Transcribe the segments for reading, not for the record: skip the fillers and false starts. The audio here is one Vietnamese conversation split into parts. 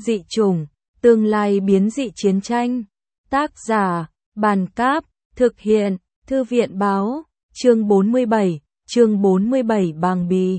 Dị chủng, tương lai biến dị chiến tranh. Tác giả, Bàn Cáp, thực hiện, Thư viện Báo, chương 47 bàng bì,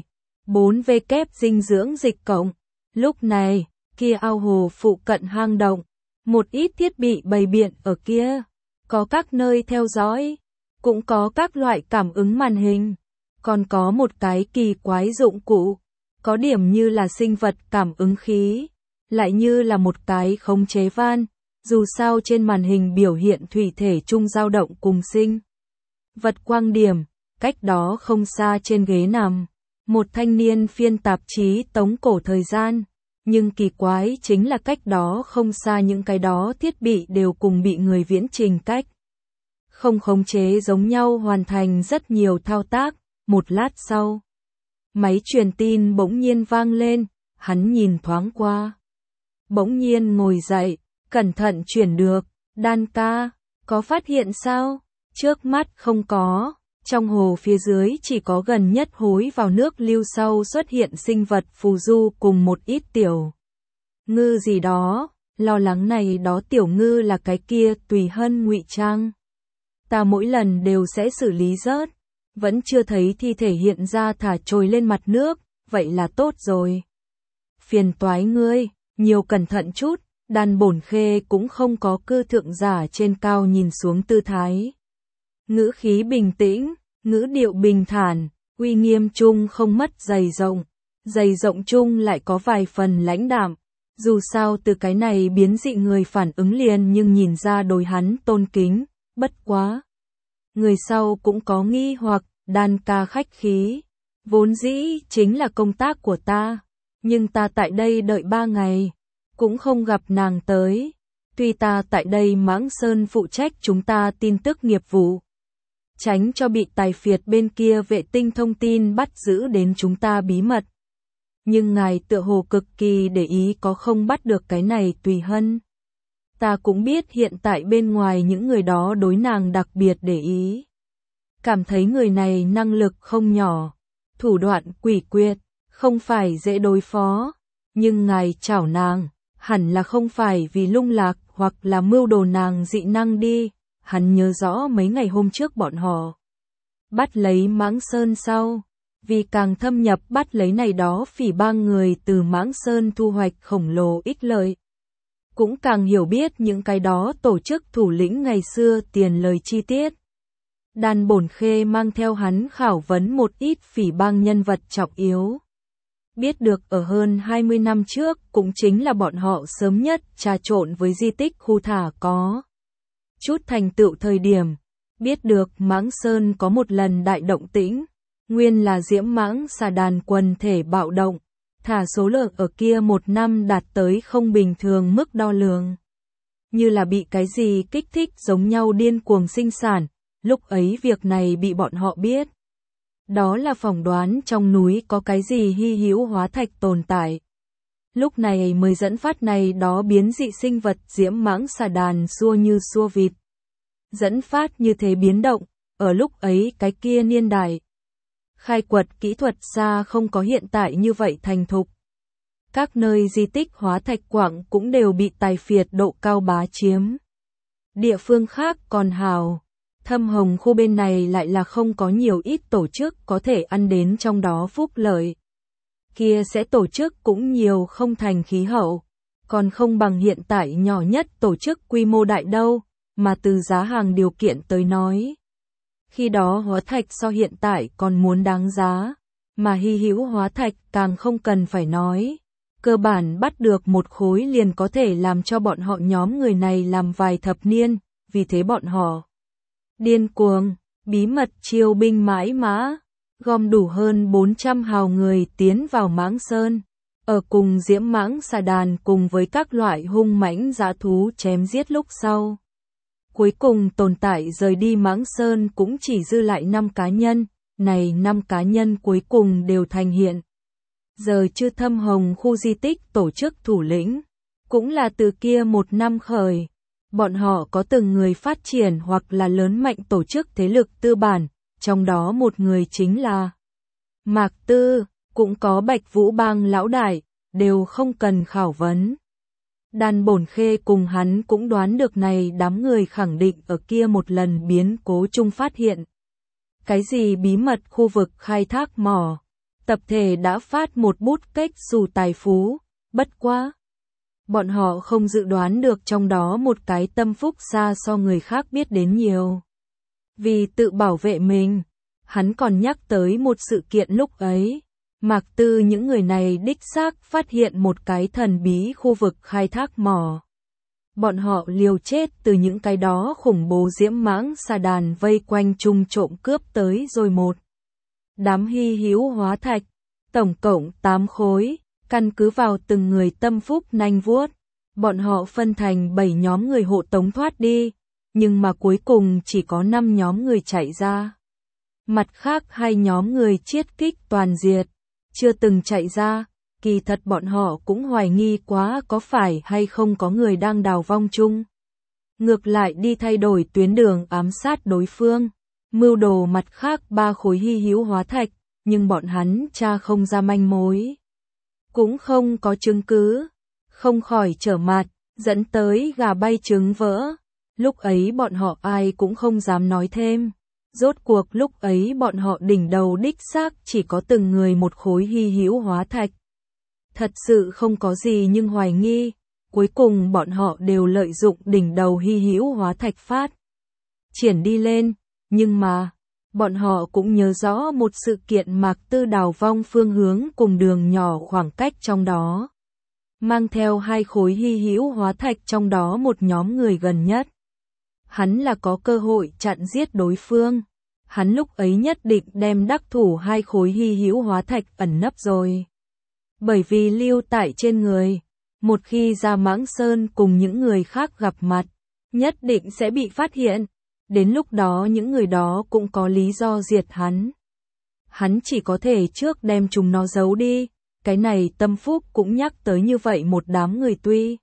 4W dinh dưỡng dịch cộng. Lúc này, kia ao hồ phụ cận hang động, một ít thiết bị bày biện ở kia, có các nơi theo dõi, cũng có các loại cảm ứng màn hình, còn có một cái kỳ quái dụng cụ, có điểm như là sinh vật cảm ứng khí, lại như là một cái khống chế van, dù sao trên màn hình biểu hiện thủy thể chung dao động cùng sinh vật quang điểm, cách đó không xa trên ghế nằm, một thanh niên phiên tạp chí tống cổ thời gian, nhưng kỳ quái chính là cách đó không xa những cái đó thiết bị đều cùng bị người viễn trình cách không khống chế giống nhau hoàn thành rất nhiều thao tác. Một lát sau, máy truyền tin bỗng nhiên vang lên, hắn nhìn thoáng qua, bỗng nhiên ngồi dậy, cẩn thận chuyển được. Đan ca, có phát hiện sao? Trước mắt không có, trong hồ phía dưới chỉ có gần nhất hối vào nước lưu sau xuất hiện sinh vật phù du cùng một ít tiểu ngư gì đó, lo lắng này đó tiểu ngư là cái kia Tùy Hân ngụy trang. Ta mỗi lần đều sẽ xử lý rớt, vẫn chưa thấy thi thể hiện ra thả trồi lên mặt nước, vậy là tốt rồi. Phiền toái ngươi, nhiều cẩn thận chút. Đan Bổn Khê cũng không có cư thượng giả trên cao nhìn xuống tư thái. Ngữ khí bình tĩnh, ngữ điệu bình thản, uy nghiêm chung không mất dày rộng chung lại có vài phần lãnh đạm. Dù sao từ cái này biến dị người phản ứng liền nhưng nhìn ra đối hắn tôn kính, bất quá. Người sau cũng có nghi hoặc, Đan ca khách khí. Vốn dĩ chính là công tác của ta, nhưng ta tại đây đợi 3 ngày. Cũng không gặp nàng tới, tuy ta tại đây Mãng Sơn phụ trách chúng ta tin tức nghiệp vụ, tránh cho bị tài phiệt bên kia vệ tinh thông tin bắt giữ đến chúng ta bí mật. Nhưng ngài tựa hồ cực kỳ để ý có không bắt được cái này Tùy Hân. Ta cũng biết hiện tại bên ngoài những người đó đối nàng đặc biệt để ý. Cảm thấy người này năng lực không nhỏ, thủ đoạn quỷ quyệt, không phải dễ đối phó, nhưng ngài chảo nàng. Hẳn là không phải vì lung lạc hoặc là mưu đồ nàng dị năng đi, hắn nhớ rõ mấy ngày hôm trước bọn họ bắt lấy Mãng Sơn sau, vì càng thâm nhập bắt lấy này đó phỉ bang người từ Mãng Sơn thu hoạch khổng lồ ích lợi. Cũng càng hiểu biết những cái đó tổ chức thủ lĩnh ngày xưa tiền lời chi tiết. Đan Bổn Khê mang theo hắn khảo vấn một ít phỉ bang nhân vật trọng yếu. Biết được ở hơn 20 năm trước cũng chính là bọn họ sớm nhất trà trộn với di tích khu thả có chút thành tựu thời điểm. Biết được Mãng Sơn có một lần đại động tĩnh, nguyên là diễm mãng xà đàn quần thể bạo động, thả số lượng ở kia một năm đạt tới không bình thường mức đo lường. Như là bị cái gì kích thích giống nhau điên cuồng sinh sản, lúc ấy việc này bị bọn họ biết. Đó là phỏng đoán trong núi có cái gì hy hữu hóa thạch tồn tại. Lúc này mới dẫn phát này đó biến dị sinh vật diễm mãng xà đàn xua như xua vịt. Dẫn phát như thế biến động, ở lúc ấy cái kia niên đại. Khai quật kỹ thuật xa không có hiện tại như vậy thành thục. Các nơi di tích hóa thạch quặng cũng đều bị tài phiệt độ cao bá chiếm. Địa phương khác còn hào. Thâm Hồng khu bên này lại là không có nhiều ít tổ chức có thể ăn đến trong đó phúc lợi. Kia sẽ tổ chức cũng nhiều không thành khí hậu, còn không bằng hiện tại nhỏ nhất tổ chức quy mô đại đâu, mà từ giá hàng điều kiện tới nói. Khi đó hóa thạch so hiện tại còn muốn đáng giá, mà hy hữu hóa thạch càng không cần phải nói. Cơ bản bắt được một khối liền có thể làm cho bọn họ nhóm người này làm vài thập niên, vì thế bọn họ điên cuồng, bí mật chiêu binh mãi mã, gom đủ hơn 400 hào người tiến vào Mãng Sơn, ở cùng diễm mãng xà đàn cùng với các loại hung mãnh dã thú chém giết lúc sau. Cuối cùng tồn tại rời đi Mãng Sơn cũng chỉ dư lại 5 cá nhân, này 5 cá nhân cuối cùng đều thành hiện. Giờ chưa Thâm Hồng khu di tích tổ chức thủ lĩnh, cũng là từ kia một năm khởi. Bọn họ có từng người phát triển hoặc là lớn mạnh tổ chức thế lực tư bản, trong đó một người chính là Mạc Tư, cũng có Bạch Vũ Bang lão đại, đều không cần khảo vấn. Đan Bổn Khê cùng hắn cũng đoán được này đám người khẳng định ở kia một lần biến cố chung phát hiện. Cái gì bí mật khu vực khai thác mỏ, tập thể đã phát một bút cách xù tài phú, bất quá. Bọn họ không dự đoán được trong đó một cái tâm phúc xa so người khác biết đến nhiều. Vì tự bảo vệ mình, hắn còn nhắc tới một sự kiện lúc ấy. Mạc Tư những người này đích xác phát hiện một cái thần bí khu vực khai thác mỏ. Bọn họ liều chết từ những cái đó khủng bố diễm mãng xà đàn vây quanh chung trộm cướp tới rồi một đám hy hữu hóa thạch, tổng cộng 8 khối, căn cứ vào từng người tâm phúc nanh vuốt. Bọn họ phân thành 7 nhóm người hộ tống thoát đi, nhưng mà cuối cùng chỉ có 5 nhóm người chạy ra. Mặt khác 2 nhóm người chiết kích toàn diệt, chưa từng chạy ra, kỳ thật bọn họ cũng hoài nghi quá có phải hay không có người đang đào vong chung. Ngược lại đi thay đổi tuyến đường ám sát đối phương, mưu đồ mặt khác 3 khối hy hữu hóa thạch, nhưng bọn hắn tra không ra manh mối. Cũng không có chứng cứ, không khỏi trở mặt, dẫn tới gà bay trứng vỡ. Lúc ấy bọn họ ai cũng không dám nói thêm. Rốt cuộc lúc ấy bọn họ đỉnh đầu đích xác chỉ có từng người một khối hy hữu hóa thạch. Thật sự không có gì nhưng hoài nghi, cuối cùng bọn họ đều lợi dụng đỉnh đầu hy hữu hóa thạch phát triển đi lên, nhưng mà bọn họ cũng nhớ rõ một sự kiện Mạc Tư đào vong phương hướng cùng đường nhỏ khoảng cách trong đó. Mang theo 2 khối hy hữu hóa thạch trong đó một nhóm người gần nhất. Hắn là có cơ hội chặn giết đối phương. Hắn lúc ấy nhất định đem đắc thủ 2 khối hy hữu hóa thạch ẩn nấp rồi. Bởi vì lưu tại trên người, một khi ra Mãng Sơn cùng những người khác gặp mặt, nhất định sẽ bị phát hiện. Đến lúc đó những người đó cũng có lý do diệt hắn. Hắn chỉ có thể trước đem chúng nó giấu đi. Cái này tâm phúc cũng nhắc tới như vậy một đám người tuy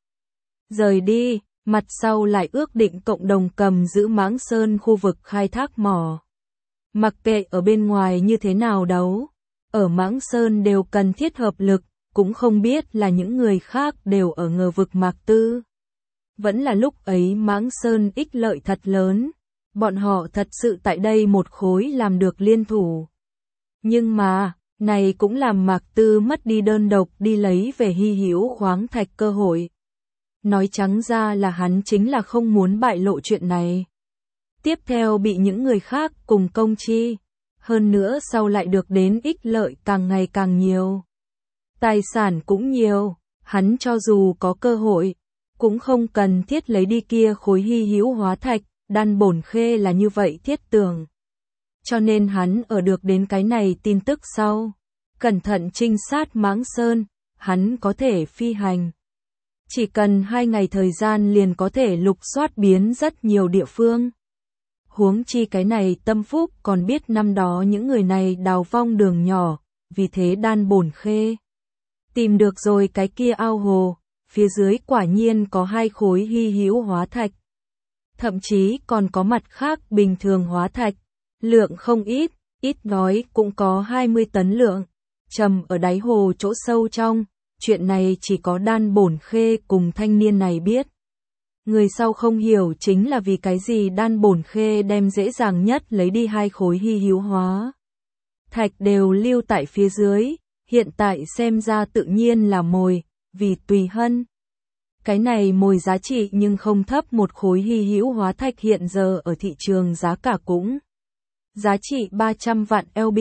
rời đi, mặt sau lại ước định cộng đồng cầm giữ Mãng Sơn khu vực khai thác mỏ. Mặc kệ ở bên ngoài như thế nào đấu, ở Mãng Sơn đều cần thiết hợp lực, cũng không biết là những người khác đều ở ngờ vực Mạc Tư. Vẫn là lúc ấy Mãng Sơn ích lợi thật lớn, bọn họ thật sự tại đây một khối làm được liên thủ. Nhưng mà, này cũng làm Mạc Tư mất đi đơn độc đi lấy về hy hữu khoáng thạch cơ hội. Nói trắng ra là hắn chính là không muốn bại lộ chuyện này. Tiếp theo bị những người khác cùng công chi, hơn nữa sau lại được đến ích lợi càng ngày càng nhiều. Tài sản cũng nhiều, hắn cho dù có cơ hội, cũng không cần thiết lấy đi kia khối hy hữu hóa thạch, Đan Bổn Khê là như vậy thiết tưởng. Cho nên hắn ở được đến cái này tin tức sau, cẩn thận trinh sát Mãng Sơn, hắn có thể phi hành. Chỉ cần 2 ngày thời gian liền có thể lục soát biến rất nhiều địa phương. Huống chi cái này tâm phúc còn biết năm đó những người này đào vong đường nhỏ, vì thế Đan Bổn Khê tìm được rồi cái kia ao hồ, phía dưới quả nhiên có 2 khối hy hữu hóa thạch. Thậm chí còn có mặt khác bình thường hóa thạch, lượng không ít, ít nói cũng có 20 tấn lượng, trầm ở đáy hồ chỗ sâu trong, chuyện này chỉ có Đan Bổn Khê cùng thanh niên này biết. Người sau không hiểu chính là vì cái gì Đan Bổn Khê đem dễ dàng nhất lấy đi 2 khối hy hữu hóa thạch đều lưu tại phía dưới, hiện tại xem ra tự nhiên là mồi, vì tùy hân. Cái này mồi giá trị nhưng không thấp, một khối hy hữu hóa thạch hiện giờ ở thị trường giá cả cũng giá trị 300 vạn LB,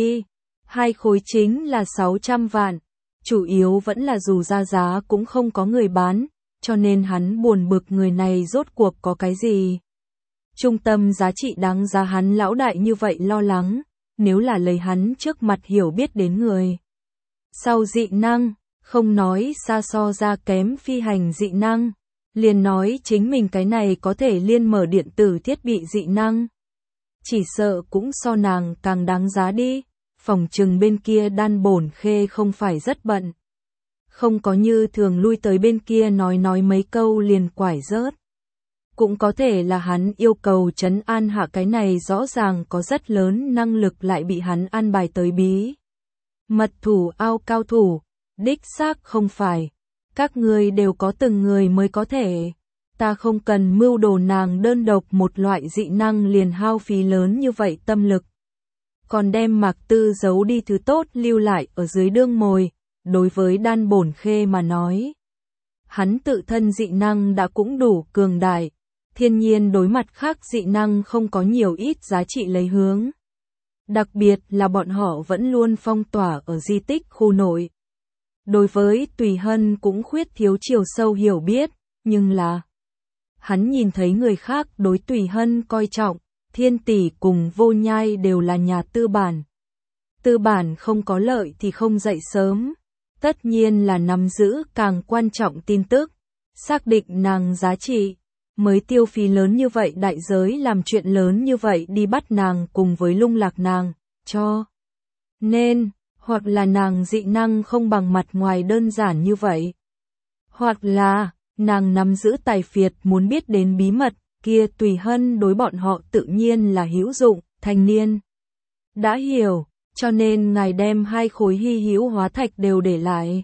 2 khối chính là 600 vạn, chủ yếu vẫn là dù ra giá cũng không có người bán, cho nên hắn buồn bực người này rốt cuộc có cái gì. Trung tâm giá trị đáng giá hắn lão đại như vậy lo lắng, nếu là lấy hắn trước mặt hiểu biết đến người. Sau dị năng, không nói xa so ra kém phi hành dị năng, liền nói chính mình cái này có thể liên mở điện tử thiết bị dị năng. Chỉ sợ cũng so nàng càng đáng giá đi, phòng trừng bên kia Đan Bổn Khê không phải rất bận. Không có như thường lui tới bên kia nói mấy câu liền quải rớt. Cũng có thể là hắn yêu cầu trấn an hạ cái này rõ ràng có rất lớn năng lực lại bị hắn an bài tới bí mật thủ ao cao thủ, đích xác không phải. Các ngươi đều có từng người mới có thể. Ta không cần mưu đồ nàng đơn độc một loại dị năng liền hao phí lớn như vậy tâm lực. Còn đem Mạc Tư giấu đi thứ tốt lưu lại ở dưới đương mồi, đối với Đan Bổn Khê mà nói. Hắn tự thân dị năng đã cũng đủ cường đại, thiên nhiên đối mặt khác dị năng không có nhiều ít giá trị lấy hướng. Đặc biệt là bọn họ vẫn luôn phong tỏa ở di tích khu nội. Đối với Tùy Hân cũng khuyết thiếu chiều sâu hiểu biết, nhưng là hắn nhìn thấy người khác đối Tùy Hân coi trọng, Thiên Tỷ cùng Vô Nhai đều là nhà tư bản. Tư bản không có lợi thì không dậy sớm, tất nhiên là nắm giữ càng quan trọng tin tức, xác định nàng giá trị, mới tiêu phí lớn như vậy đại giới làm chuyện lớn như vậy đi bắt nàng cùng với lung lạc nàng, cho nên, hoặc là nàng dị năng không bằng mặt ngoài đơn giản như vậy, hoặc là nàng nắm giữ tài phiệt muốn biết đến bí mật, kia Tùy Hân đối bọn họ tự nhiên là hữu dụng, thanh niên. Đã hiểu, cho nên ngài đem 2 khối hy hữu hóa thạch đều để lại.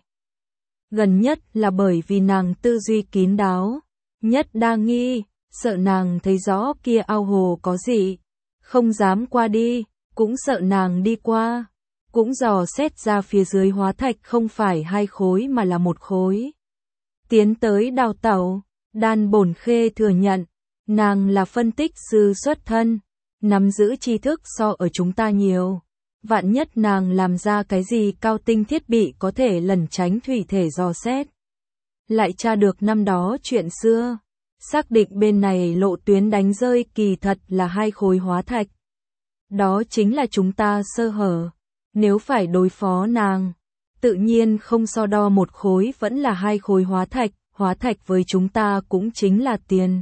Gần nhất là bởi vì nàng tư duy kín đáo, nhất đa nghi, sợ nàng thấy rõ kia ao hồ có gì, không dám qua đi, cũng sợ nàng đi qua, cũng dò xét ra phía dưới hóa thạch không phải 2 khối mà là 1 khối. Tiến tới đào tẩu, Đan Bổn Khê thừa nhận, nàng là phân tích sư xuất thân, nắm giữ tri thức so ở chúng ta nhiều. Vạn nhất nàng làm ra cái gì cao tinh thiết bị có thể lẩn tránh thủy thể dò xét. Lại tra được năm đó chuyện xưa, xác định bên này lộ tuyến đánh rơi kỳ thật là 2 khối hóa thạch. Đó chính là chúng ta sơ hở, nếu phải đối phó nàng, tự nhiên không so đo 1 khối vẫn là 2 khối hóa thạch với chúng ta cũng chính là tiền.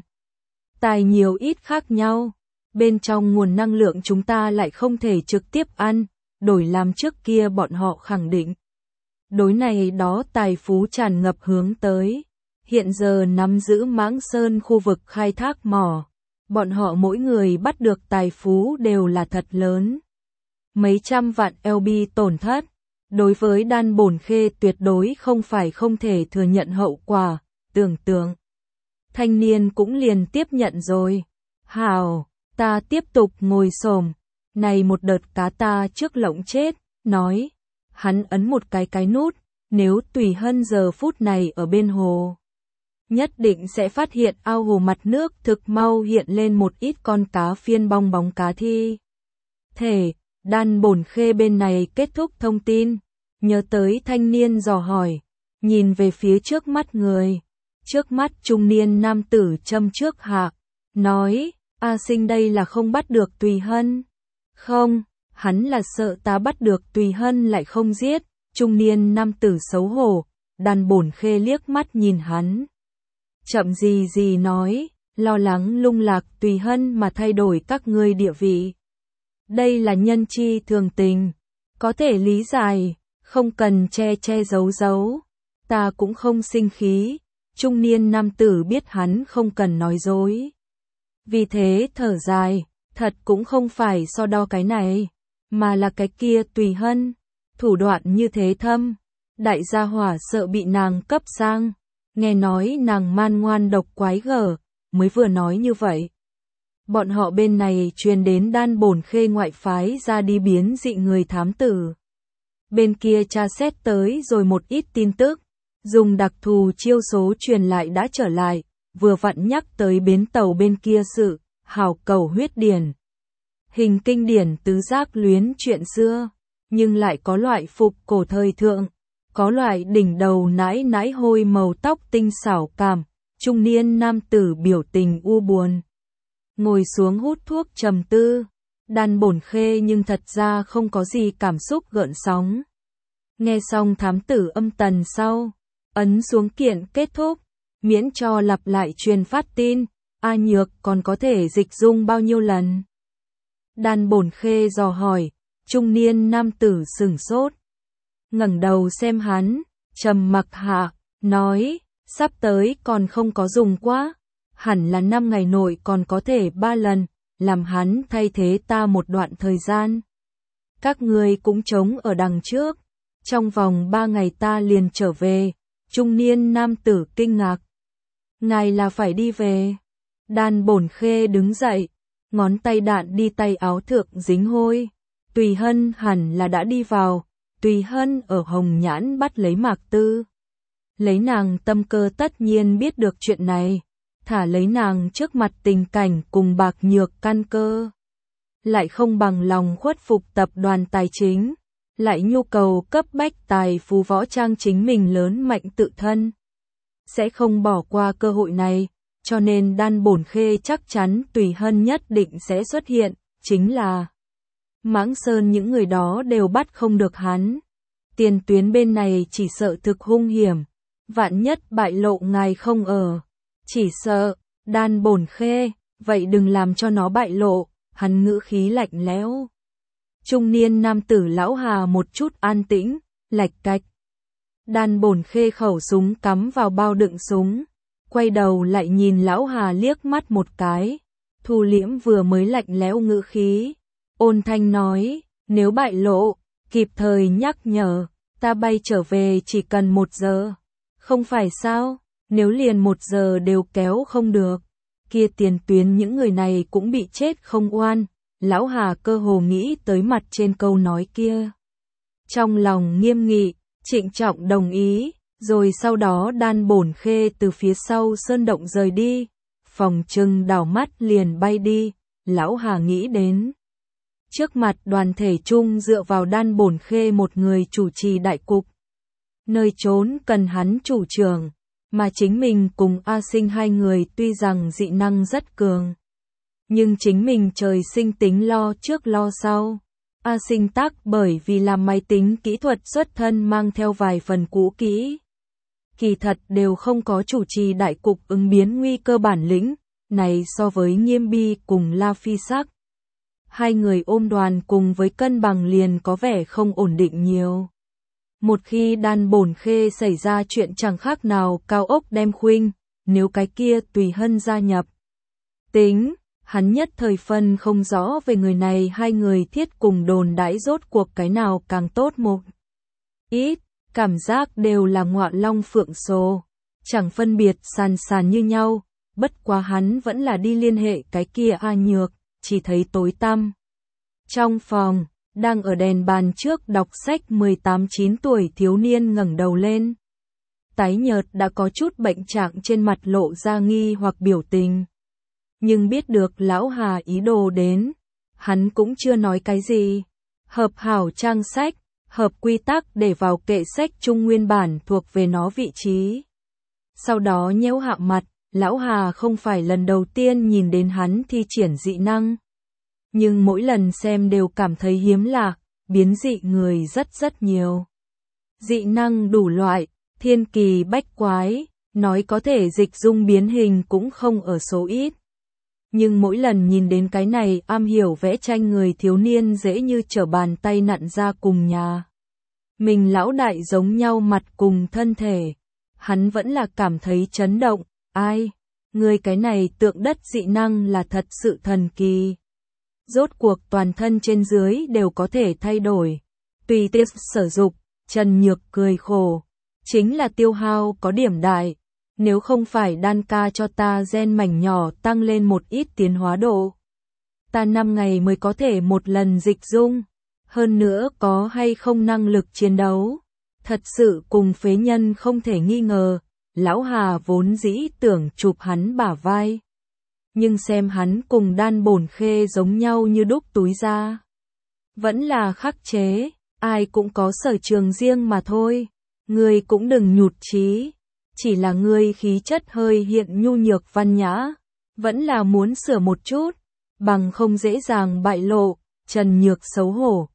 Tài nhiều ít khác nhau, bên trong nguồn năng lượng chúng ta lại không thể trực tiếp ăn, đổi làm trước kia bọn họ khẳng định. Đối này đó tài phú tràn ngập hướng tới, hiện giờ nắm giữ Mãng Sơn khu vực khai thác mỏ, bọn họ mỗi người bắt được tài phú đều là thật lớn. Mấy trăm vạn LB tổn thất, đối với Đan Bổn Khê tuyệt đối không phải không thể thừa nhận hậu quả, tưởng tượng. Thanh niên cũng liền tiếp nhận rồi. Hào, ta tiếp tục ngồi xổm. Này một đợt cá ta trước lộng chết, nói. Hắn ấn một cái nút, nếu Tùy Hân giờ phút này ở bên hồ. Nhất định sẽ phát hiện ao hồ mặt nước thực mau hiện lên một ít con cá phiên bong bóng cá thi. Thể, Đan Bổn Khê bên này kết thúc thông tin, nhớ tới thanh niên dò hỏi, nhìn về phía trước mắt người. Trước mắt trung niên nam tử châm trước hạ, nói, A Sinh đây là không bắt được Tùy Hân. Không, hắn là sợ ta bắt được Tùy Hân lại không giết, trung niên nam tử xấu hổ, Đan Bổn Khê liếc mắt nhìn hắn. Chậm gì nói, lo lắng lung lạc Tùy Hân mà thay đổi các ngươi địa vị. Đây là nhân chi thường tình, có thể lý giải, không cần che giấu, ta cũng không sinh khí. Trung niên nam tử biết hắn không cần nói dối. Vì thế thở dài, thật cũng không phải so đo cái này, mà là cái kia Tùy Hân, thủ đoạn như thế thâm, đại gia hỏa sợ bị nàng cấp sang, nghe nói nàng man ngoan độc quái gở, mới vừa nói như vậy. Bọn họ bên này truyền đến Đan Bổn Khê ngoại phái ra đi biến dị người thám tử. Bên kia tra xét tới rồi một ít tin tức. Dùng đặc thù chiêu số truyền lại đã trở lại, vừa vặn nhắc tới bến tàu bên kia sự, hào cầu huyết điển. Hình kinh điển tứ giác luyến chuyện xưa, nhưng lại có loại phục cổ thời thượng, có loại đỉnh đầu nãi hôi màu tóc tinh xảo cảm, trung niên nam tử biểu tình u buồn. Ngồi xuống hút thuốc trầm tư, Đan Bổn Khê nhưng thật ra không có gì cảm xúc gợn sóng. Nghe xong thám tử âm tần sau. Ấn xuống kiện kết thúc, miễn cho lặp lại truyền phát tin, A Nhược còn có thể dịch dung bao nhiêu lần. Đan Bổn Khê dò hỏi, trung niên nam tử sửng sốt. Ngẩng đầu xem hắn, trầm mặc hạ, nói, sắp tới còn không có dùng quá, hẳn là 5 ngày nội còn có thể 3 lần, làm hắn thay thế ta một đoạn thời gian. Các ngươi cũng trống ở đằng trước, trong vòng 3 ngày ta liền trở về. Trung niên nam tử kinh ngạc. Ngài là phải đi về. Đan Bổn Khê đứng dậy, ngón tay đạn đi tay áo thượng dính hôi. Tùy Hân hẳn là đã đi vào, Tùy Hân ở Hồng Nhãn bắt lấy Mạc Tư. Lấy nàng tâm cơ tất nhiên biết được chuyện này, thả lấy nàng trước mặt tình cảnh cùng bạc nhược căn cơ. Lại không bằng lòng khuất phục tập đoàn tài chính, lại nhu cầu cấp bách tài phú võ trang chính mình lớn mạnh tự thân. Sẽ không bỏ qua cơ hội này, cho nên Đan Bổn Khê chắc chắn Tùy Hân nhất định sẽ xuất hiện, chính là Mãng Sơn những người đó đều bắt không được hắn. Tiền tuyến bên này chỉ sợ thực hung hiểm, vạn nhất bại lộ ngài không ở. Chỉ sợ, Đan Bổn Khê, vậy đừng làm cho nó bại lộ, hắn ngữ khí lạnh lẽo. Trung niên nam tử Lão Hà một chút an tĩnh, lạch cạch. Đan Bổn Khê khẩu súng cắm vào bao đựng súng, quay đầu lại nhìn Lão Hà liếc mắt một cái, thu liễm vừa mới lạnh lẽo ngữ khí, ôn thanh nói, nếu bại lộ, kịp thời nhắc nhở, ta bay trở về chỉ cần 1 giờ. Không phải sao, nếu liền 1 giờ đều kéo không được, kia tiền tuyến những người này cũng bị chết không oan. Lão Hà cơ hồ nghĩ tới mặt trên câu nói kia. Trong lòng nghiêm nghị, trịnh trọng đồng ý, rồi sau đó Đan Bổn Khê từ phía sau sơn động rời đi, phòng trừng đảo mắt liền bay đi. Lão Hà nghĩ đến trước mặt đoàn thể chung dựa vào Đan Bổn Khê một người chủ trì đại cục. Nơi trốn cần hắn chủ trưởng, mà chính mình cùng A Sinh hai người tuy rằng dị năng rất cường, nhưng chính mình trời sinh tính lo trước lo sau. A Sinh tác bởi vì làm máy tính kỹ thuật xuất thân mang theo vài phần cũ kỹ. Kỳ thật đều không có chủ trì đại cục ứng biến nguy cơ bản lĩnh, này so với Nghiêm Bi cùng La Phi Sắc. Hai người ôm đoàn cùng với cân bằng liền có vẻ không ổn định nhiều. Một khi Đan Bổn Khê xảy ra chuyện chẳng khác nào cao ốc đem khuynh, nếu cái kia Tùy Hân gia nhập. Tính, hắn nhất thời phân không rõ về người này, hai người thiết cùng đồn đãi rốt cuộc cái nào càng tốt một ít, cảm giác đều là ngọa long phượng sồ, chẳng phân biệt sàn sàn như nhau, bất quá hắn vẫn là đi liên hệ cái kia A Nhược, chỉ thấy tối tăm. Trong phòng, đang ở đèn bàn trước đọc sách 18-9 tuổi thiếu niên ngẩng đầu lên. Tái nhợt đã có chút bệnh trạng trên mặt lộ ra nghi hoặc biểu tình. Nhưng biết được Lão Hà ý đồ đến, hắn cũng chưa nói cái gì. Hợp hảo trang sách, hợp quy tắc để vào kệ sách chung nguyên bản thuộc về nó vị trí. Sau đó nhéo hạ mặt, Lão Hà không phải lần đầu tiên nhìn đến hắn thi triển dị năng. Nhưng mỗi lần xem đều cảm thấy hiếm lạ, biến dị người rất nhiều. Dị năng đủ loại, thiên kỳ bách quái, nói có thể dịch dung biến hình cũng không ở số ít. Nhưng mỗi lần nhìn đến cái này am hiểu vẽ tranh người thiếu niên dễ như trở bàn tay nặn ra cùng nhà. Mình lão đại giống nhau mặt cùng thân thể. Hắn vẫn là cảm thấy chấn động, ai? Người cái này tượng đất dị năng là thật sự thần kỳ. Rốt cuộc toàn thân trên dưới đều có thể thay đổi. Tùy tiện sử dụng, Trần Nhược cười khổ. Chính là tiêu hao có điểm đại. Nếu không phải Đan ca cho ta gen mảnh nhỏ tăng lên một ít tiến hóa độ, ta 5 ngày mới có thể một lần dịch dung. Hơn nữa có hay không năng lực chiến đấu, thật sự cùng phế nhân không thể nghi ngờ. Lão Hà vốn dĩ tưởng chụp hắn bả vai, nhưng xem hắn cùng Đan Bổn Khê giống nhau như đúc túi ra. Vẫn là khắc chế, ai cũng có sở trường riêng mà thôi. Ngươi cũng đừng nhụt chí, chỉ là ngươi khí chất hơi hiện nhu nhược văn nhã, vẫn là muốn sửa một chút, bằng không dễ dàng bại lộ. Trần Nhược xấu hổ,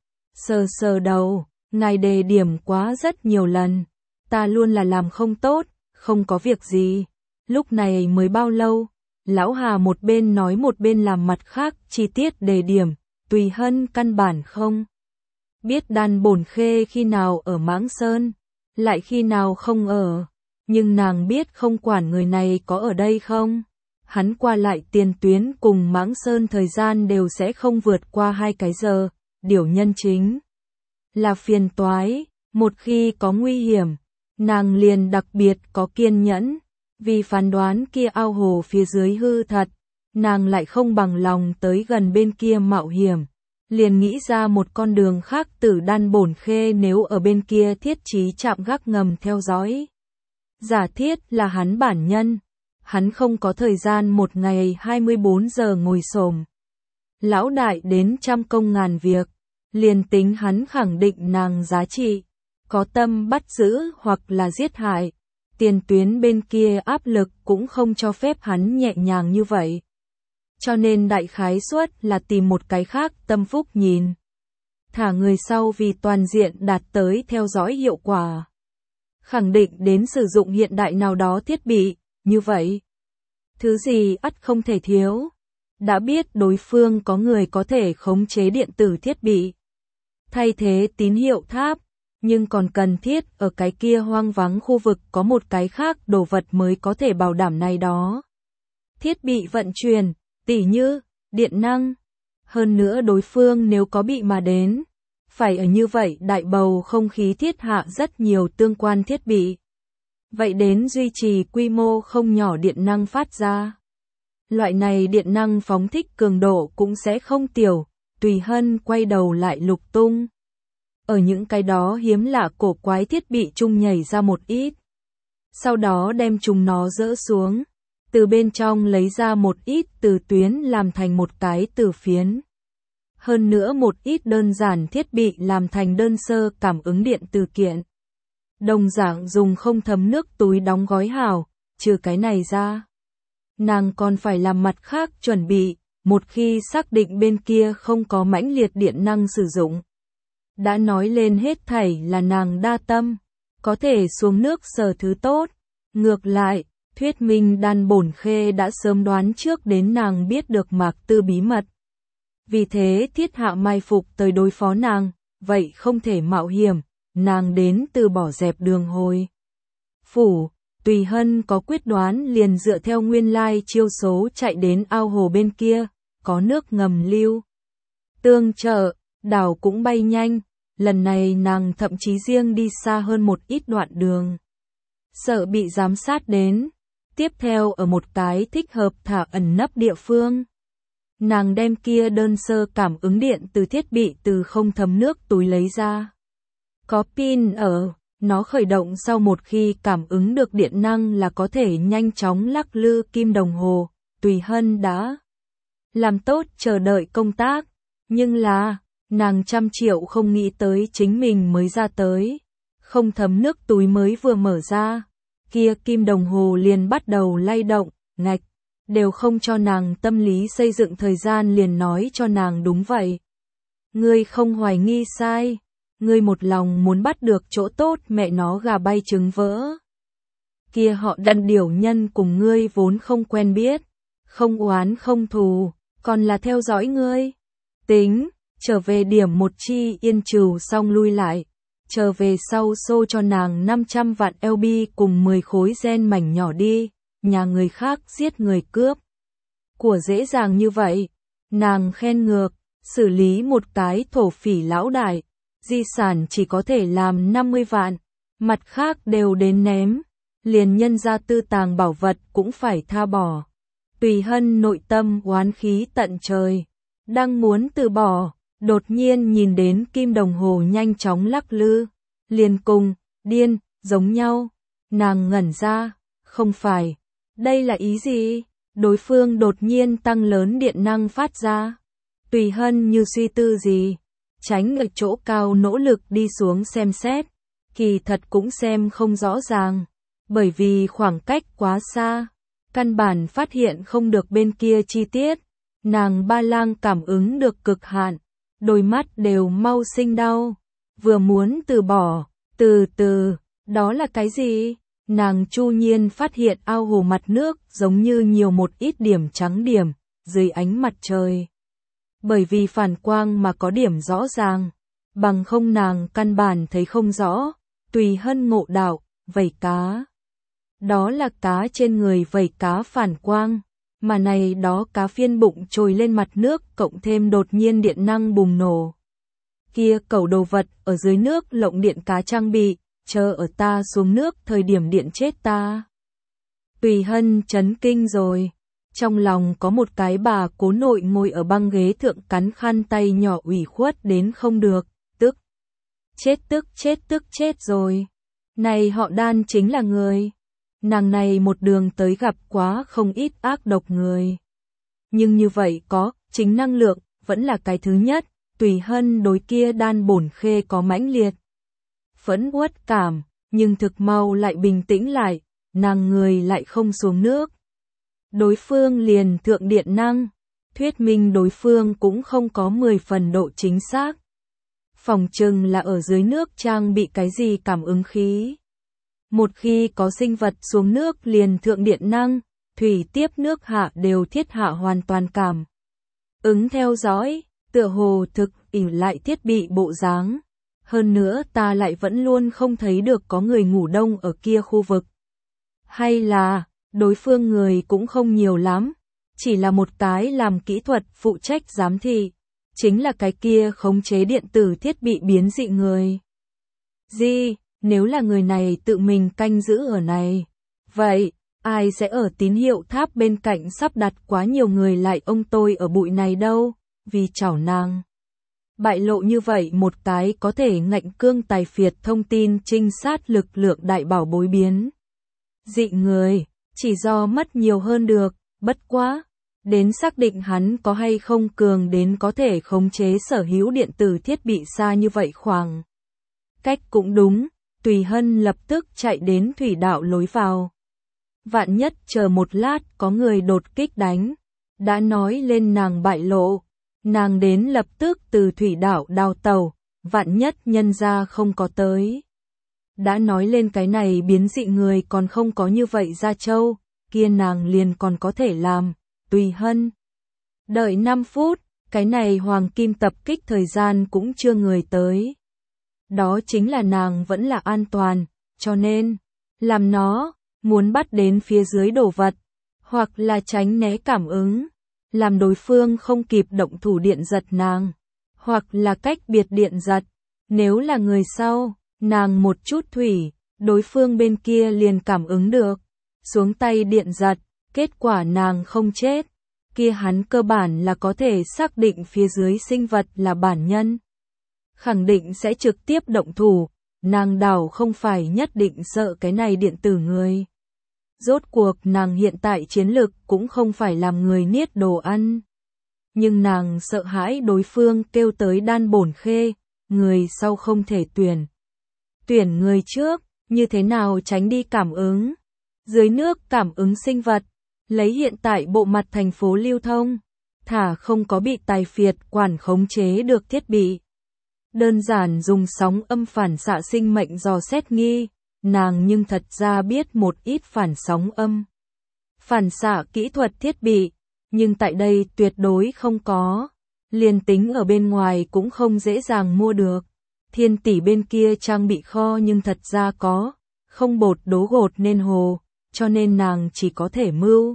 sờ đầu, ngài đề điểm quá rất nhiều lần, ta luôn là làm không tốt, không có việc gì. Lúc này mới bao lâu? Lão Hà một bên nói một bên làm mặt khác chi tiết đề điểm. Tùy Hân căn bản không biết Đan Bổn Khê khi nào ở Mãng Sơn, lại khi nào không ở, nhưng nàng biết không quản người này có ở đây không. Hắn qua lại tiền tuyến cùng Mãng Sơn thời gian đều sẽ không vượt qua 2 cái giờ, điều nhân chính là phiền toái, một khi có nguy hiểm, nàng liền đặc biệt có kiên nhẫn, vì phán đoán kia ao hồ phía dưới hư thật, nàng lại không bằng lòng tới gần bên kia mạo hiểm, liền nghĩ ra một con đường khác Tử Đan Bổn Khê nếu ở bên kia thiết trí trạm gác ngầm theo dõi. Giả thiết là hắn bản nhân, hắn không có thời gian một ngày 24 giờ ngồi xổm. Lão đại đến trăm công ngàn việc, liền tính hắn khẳng định nàng giá trị, có tâm bắt giữ hoặc là giết hại, tiền tuyến bên kia áp lực cũng không cho phép hắn nhẹ nhàng như vậy. Cho nên đại khái suất là tìm một cái khác tâm phúc nhìn. Thả người sau vì toàn diện đạt tới theo dõi hiệu quả. Khẳng định đến sử dụng hiện đại nào đó thiết bị, như vậy. Thứ gì ắt không thể thiếu. Đã biết đối phương có người có thể khống chế điện tử thiết bị. Thay thế tín hiệu tháp, nhưng còn cần thiết ở cái kia hoang vắng khu vực có một cái khác đồ vật mới có thể bảo đảm này đó. Thiết bị vận chuyển, tỉ như, điện năng. Hơn nữa đối phương nếu có bị mà đến, phải ở như vậy đại bầu không khí thiết hạ rất nhiều tương quan thiết bị. Vậy đến duy trì quy mô không nhỏ điện năng phát ra. Loại này điện năng phóng thích cường độ cũng sẽ không tiểu, Tùy Hân quay đầu lại lục tung. Ở những cái đó hiếm lạ cổ quái thiết bị chung nhảy ra một ít. Sau đó đem chúng nó dỡ xuống. Từ bên trong lấy ra một ít từ tuyến làm thành một cái từ phiến. Hơn nữa một ít đơn giản thiết bị làm thành đơn sơ cảm ứng điện từ kiện. Đồng dạng dùng không thấm nước túi đóng gói hảo, trừ cái này ra. Nàng còn phải làm mặt khác chuẩn bị, một khi xác định bên kia không có mãnh liệt điện năng sử dụng. Đã nói lên hết thảy là nàng đa tâm, có thể xuống nước sờ thứ tốt. Ngược lại, thuyết minh Đan Bổn Khê đã sớm đoán trước đến nàng biết được Mạc Tư bí mật. Vì thế thiết hạ mai phục tới đối phó nàng, vậy không thể mạo hiểm, nàng đến từ bỏ dẹp đường hồi. Phủ, Tùy Hân có quyết đoán liền dựa theo nguyên lai chiêu số chạy đến ao hồ bên kia, có nước ngầm lưu. Tương trợ, đảo cũng bay nhanh, lần này nàng thậm chí riêng đi xa hơn một ít đoạn đường. Sợ bị giám sát đến, tiếp theo ở một cái thích hợp thả ẩn nấp địa phương. Nàng đem kia đơn sơ cảm ứng điện từ thiết bị từ không thấm nước túi lấy ra. Có pin ở, nó khởi động sau một khi cảm ứng được điện năng là có thể nhanh chóng lắc lư kim đồng hồ. Tùy Hân đã làm tốt chờ đợi công tác, nhưng là, nàng trăm triệu không nghĩ tới chính mình mới ra tới. Không thấm nước túi mới vừa mở ra, kia kim đồng hồ liền bắt đầu lay động, ngạch. Đều không cho nàng tâm lý xây dựng thời gian liền nói cho nàng đúng vậy. Ngươi không hoài nghi sai, ngươi một lòng muốn bắt được chỗ tốt mẹ nó gà bay trứng vỡ. Kia họ Đan điểu nhân cùng ngươi vốn không quen biết, không oán không thù, còn là theo dõi ngươi. Tính, trở về điểm một chi yên trừ xong lui lại, trở về sau xô cho nàng 500 vạn LB cùng 10 khối gen mảnh nhỏ đi. Nhà người khác giết người cướp của dễ dàng như vậy, nàng khen ngược, xử lý một cái thổ phỉ lão đại, di sản chỉ có thể làm 50 vạn, mặt khác đều đến ném, liền nhân ra tư tàng bảo vật cũng phải tha bỏ. Tùy Hân nội tâm oán khí tận trời, đang muốn từ bỏ, đột nhiên nhìn đến kim đồng hồ nhanh chóng lắc lư, liền cùng, điên, giống nhau, nàng ngẩn ra, không phải. Đây là ý gì? Đối phương đột nhiên tăng lớn điện năng phát ra. Tùy Hân như suy tư gì, tránh ở chỗ cao nỗ lực đi xuống xem xét. Kỳ thật cũng xem không rõ ràng, bởi vì khoảng cách quá xa, căn bản phát hiện không được bên kia chi tiết. Nàng ba lang cảm ứng được cực hạn, đôi mắt đều mau sinh đau, vừa muốn từ bỏ, từ từ, đó là cái gì? Nàng chu nhiên phát hiện ao hồ mặt nước giống như nhiều một ít điểm trắng điểm, dưới ánh mặt trời. Bởi vì phản quang mà có điểm rõ ràng, bằng không nàng căn bản thấy không rõ. Tùy Hân ngộ đạo, vảy cá. Đó là cá trên người vảy cá phản quang, mà này đó cá phiên bụng trồi lên mặt nước cộng thêm đột nhiên điện năng bùng nổ. Kia cẩu đồ vật ở dưới nước lộng điện cá trang bị, chờ ở ta xuống nước thời điểm điện chết ta. Tùy Hân chấn kinh rồi. Trong lòng có một cái bà cố nội ngồi ở băng ghế thượng cắn khăn tay nhỏ ủy khuất đến không được, chết rồi. Này họ Đan chính là người. Nàng này một đường tới gặp quá không ít ác độc người. Nhưng như vậy có, chính năng lượng, vẫn là cái thứ nhất, Tùy Hân đối kia Đan Bổn Khê có mãnh liệt phẫn uất cảm, nhưng thực mau lại bình tĩnh lại, nàng người lại không xuống nước. Đối phương liền thượng điện năng, thuyết minh đối phương cũng không có 10 phần độ chính xác. Phòng chừng là ở dưới nước trang bị cái gì cảm ứng khí. Một khi có sinh vật xuống nước liền thượng điện năng, thủy tiếp nước hạ đều thiết hạ hoàn toàn cảm ứng theo dõi, tựa hồ thực ỉu lại thiết bị bộ dáng. Hơn nữa ta lại vẫn luôn không thấy được có người ngủ đông ở kia khu vực. Hay là, đối phương người cũng không nhiều lắm, chỉ là một cái làm kỹ thuật phụ trách giám thị, chính là cái kia khống chế điện tử thiết bị biến dị người. Nếu là người này tự mình canh giữ ở này, vậy, ai sẽ ở tín hiệu tháp bên cạnh sắp đặt quá nhiều người lại ông tôi ở bụi này đâu, vì chảo nàng. Bại lộ như vậy một cái có thể ngạnh cương tài phiệt thông tin trinh sát lực lượng đại bảo bối biến. Dị người, chỉ do mất nhiều hơn được, bất quá. Đến xác định hắn có hay không cường đến có thể khống chế sở hữu điện tử thiết bị xa như vậy khoảng. Cách cũng đúng, Tùy Hân lập tức chạy đến thủy đạo lối vào. Vạn nhất chờ một lát có người đột kích đánh. Đã nói lên nàng bại lộ. Nàng đến lập tức từ thủy đảo đào tàu, vạn nhất nhân ra không có tới. Đã nói lên cái này biến dị người còn không có như vậy ra châu, kia nàng liền còn có thể làm, Tùy Hân. Đợi 5 phút, cái này hoàng kim tập kích thời gian cũng chưa người tới. Đó chính là nàng vẫn là an toàn, cho nên, làm nó, muốn bắt đến phía dưới đồ vật, hoặc là tránh né cảm ứng. Làm đối phương không kịp động thủ điện giật nàng, hoặc là cách biệt điện giật. Nếu là người sau, nàng một chút thủy, đối phương bên kia liền cảm ứng được, xuống tay điện giật, kết quả nàng không chết, kia hắn cơ bản là có thể xác định phía dưới sinh vật là bản nhân. Khẳng định sẽ trực tiếp động thủ, nàng đảo không phải nhất định sợ cái này điện tử người. Rốt cuộc nàng hiện tại chiến lực cũng không phải làm người niết đồ ăn. Nhưng nàng sợ hãi đối phương kêu tới Đan Bổn Khê, người sau không thể tuyển. Tuyển người trước, như thế nào tránh đi cảm ứng. Dưới nước cảm ứng sinh vật, lấy hiện tại bộ mặt thành phố lưu thông, thả không có bị tài phiệt quản khống chế được thiết bị. Đơn giản dùng sóng âm phản xạ sinh mệnh dò xét nghi. Nàng nhưng thật ra biết một ít phản sóng âm, phản xạ kỹ thuật thiết bị, nhưng tại đây tuyệt đối không có. Liền tính ở bên ngoài cũng không dễ dàng mua được. Thiên tỷ bên kia trang bị kho nhưng thật ra có, không bột đố gột nên hồ, cho nên nàng chỉ có thể mưu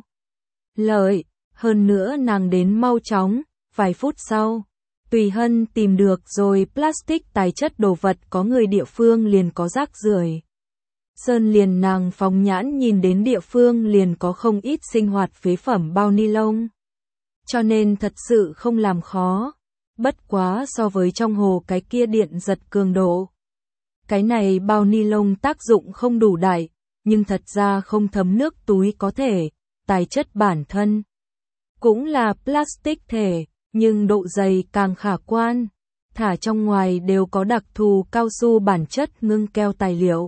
lợi. Hơn nữa nàng đến mau chóng, vài phút sau, Tùy Hân tìm được rồi plastic tài chất đồ vật có người địa phương liền có rác rưởi. Sơn liền nàng phóng nhãn nhìn đến địa phương liền có không ít sinh hoạt phế phẩm bao ni lông. Cho nên thật sự không làm khó. Bất quá so với trong hồ cái kia điện giật cường độ. Cái này bao ni lông tác dụng không đủ đại, nhưng thật ra không thấm nước túi có thể, tài chất bản thân. Cũng là plastic thể, nhưng độ dày càng khả quan. Thả trong ngoài đều có đặc thù cao su bản chất ngưng keo tài liệu.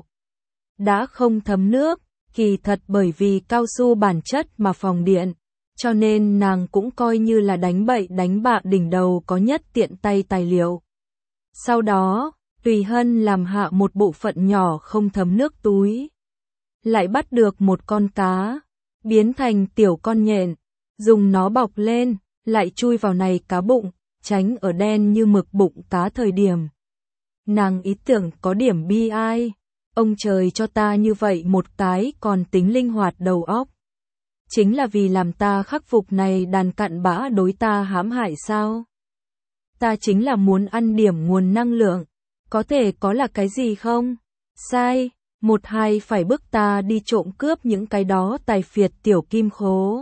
Đã không thấm nước, kỳ thật bởi vì cao su bản chất mà phòng điện, cho nên nàng cũng coi như là đánh bậy đánh bạ đỉnh đầu có nhất tiện tay tài liệu. Sau đó, Tùy Hân làm hạ một bộ phận nhỏ không thấm nước túi. Lại bắt được một con cá, biến thành tiểu con nhện, dùng nó bọc lên, lại chui vào này cá bụng, tránh ở đen như mực bụng cá thời điểm. Nàng ý tưởng có điểm bi ai. Ông trời cho ta như vậy một cái còn tính linh hoạt đầu óc. Chính là vì làm ta khắc phục này đàn cặn bã đối ta hãm hại sao? Ta chính là muốn ăn điểm nguồn năng lượng. Có thể có là cái gì không? Sai, một hai phải bức ta đi trộm cướp những cái đó tài phiệt tiểu kim khố.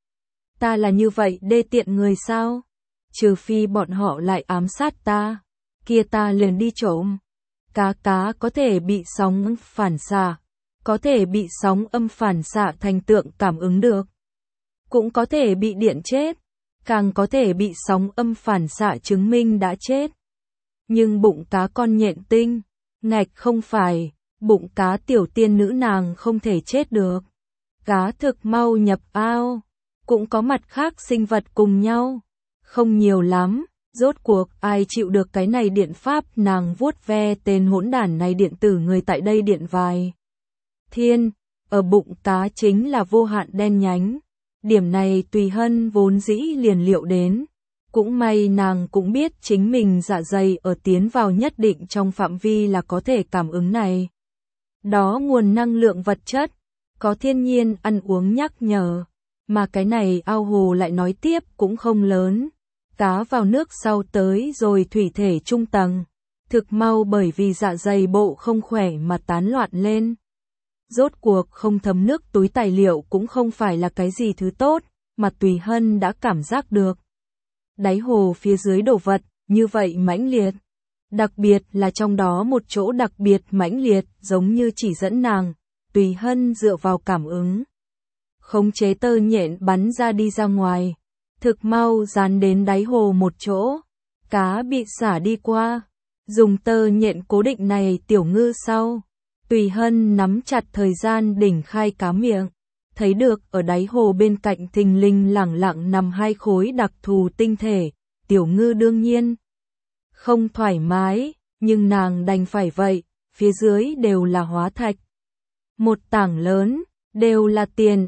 Ta là như vậy đê tiện người sao? Trừ phi bọn họ lại ám sát ta, kia ta liền đi trộm. Cá có thể bị sóng phản xạ, có thể bị sóng âm phản xạ thành tượng cảm ứng được. Cũng có thể bị điện chết, càng có thể bị sóng âm phản xạ chứng minh đã chết. Nhưng bụng cá con nhện tinh, ngạch không phải, bụng cá tiểu tiên nữ nàng không thể chết được. Cá thực mau nhập ao, cũng có mặt khác sinh vật cùng nhau, không nhiều lắm. Rốt cuộc ai chịu được cái này điện pháp, nàng vuốt ve tên hỗn đản này điện tử người tại đây điện vài. Thiên, ở bụng cá chính là vô hạn đen nhánh. Điểm này Tùy Hân vốn dĩ liền liệu đến. Cũng may nàng cũng biết chính mình dạ dày ở tiến vào nhất định trong phạm vi là có thể cảm ứng này. Đó nguồn năng lượng vật chất, có thiên nhiên ăn uống nhắc nhở. Mà cái này ao hồ lại nói tiếp cũng không lớn. Cá vào nước sau tới rồi thủy thể trung tầng, thực mau bởi vì dạ dày bộ không khỏe mà tán loạn lên. Rốt cuộc không thấm nước túi tài liệu cũng không phải là cái gì thứ tốt, mà Tùy Hân đã cảm giác được. Đáy hồ phía dưới đồ vật, như vậy mãnh liệt. Đặc biệt là trong đó một chỗ đặc biệt mãnh liệt giống như chỉ dẫn nàng, Tùy Hân dựa vào cảm ứng. Khống chế tơ nhện bắn ra đi ra ngoài. Thực mau dán đến đáy hồ một chỗ, cá bị xả đi qua, dùng tơ nhện cố định này tiểu ngư sau. Tùy Hân nắm chặt thời gian đỉnh khai cá miệng, thấy được ở đáy hồ bên cạnh thình lình lẳng lặng nằm hai khối đặc thù tinh thể, tiểu ngư đương nhiên không thoải mái, nhưng nàng đành phải vậy, phía dưới đều là hóa thạch. Một tảng lớn, đều là tiền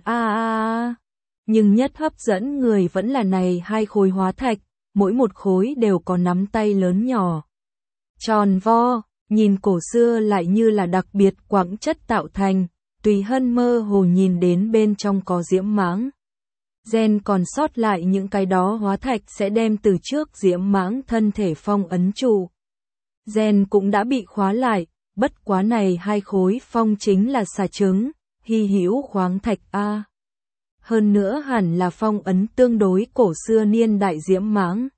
Nhưng nhất hấp dẫn người vẫn là này hai khối hóa thạch, mỗi một khối đều có nắm tay lớn nhỏ. Tròn vo, nhìn cổ xưa lại như là đặc biệt quặng chất tạo thành, Tùy Hân mơ hồ nhìn đến bên trong có diễm mãng. Gen còn sót lại những cái đó hóa thạch sẽ đem từ trước diễm mãng thân thể phong ấn trụ. Gen cũng đã bị khóa lại, bất quá này hai khối phong chính là xà trứng, hy hữu khoáng thạch A. Hơn nữa hẳn là phong ấn tương đối cổ xưa niên đại diễm mãng.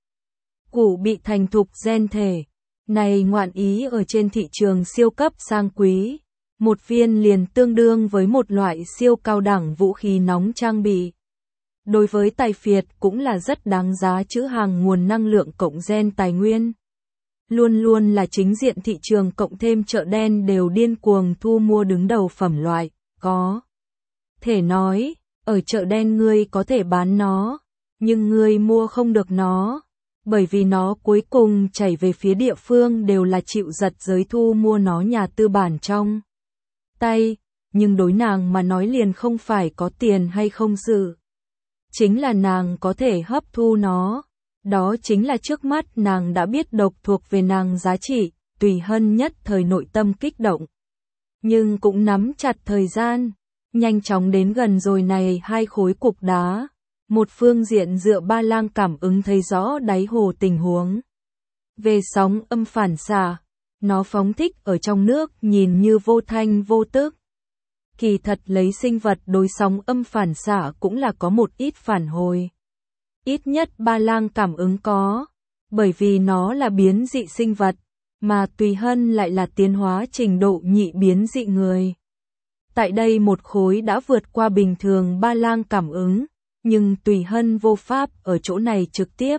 Củ bị thành thục gen thể. Này ngoạn ý ở trên thị trường siêu cấp sang quý. Một viên liền tương đương với một loại siêu cao đẳng vũ khí nóng trang bị. Đối với tài phiệt cũng là rất đáng giá chữ hàng nguồn năng lượng cộng gen tài nguyên. Luôn luôn là chính diện thị trường cộng thêm chợ đen đều điên cuồng thu mua đứng đầu phẩm loại, có thể nói, ở chợ đen ngươi có thể bán nó, nhưng ngươi mua không được nó, bởi vì nó cuối cùng chảy về phía địa phương đều là chịu giật giới thu mua nó nhà tư bản trong tay, nhưng đối nàng mà nói liền không phải có tiền hay không dự. Chính là nàng có thể hấp thu nó, đó chính là trước mắt nàng đã biết độc thuộc về nàng giá trị, Tùy Hân nhất thời nội tâm kích động. Nhưng cũng nắm chặt thời gian, nhanh chóng đến gần rồi này hai khối cục đá. Một phương diện dựa ba lang cảm ứng thấy rõ đáy hồ tình huống. Về sóng âm phản xạ, nó phóng thích ở trong nước nhìn như vô thanh vô tức. Kỳ thật lấy sinh vật đối sóng âm phản xạ cũng là có một ít phản hồi. Ít nhất ba lang cảm ứng có, bởi vì nó là biến dị sinh vật, mà Tùy Hân lại là tiến hóa trình độ nhị biến dị người. Tại đây một khối đã vượt qua bình thường ba lang cảm ứng, nhưng Tùy Hân vô pháp ở chỗ này trực tiếp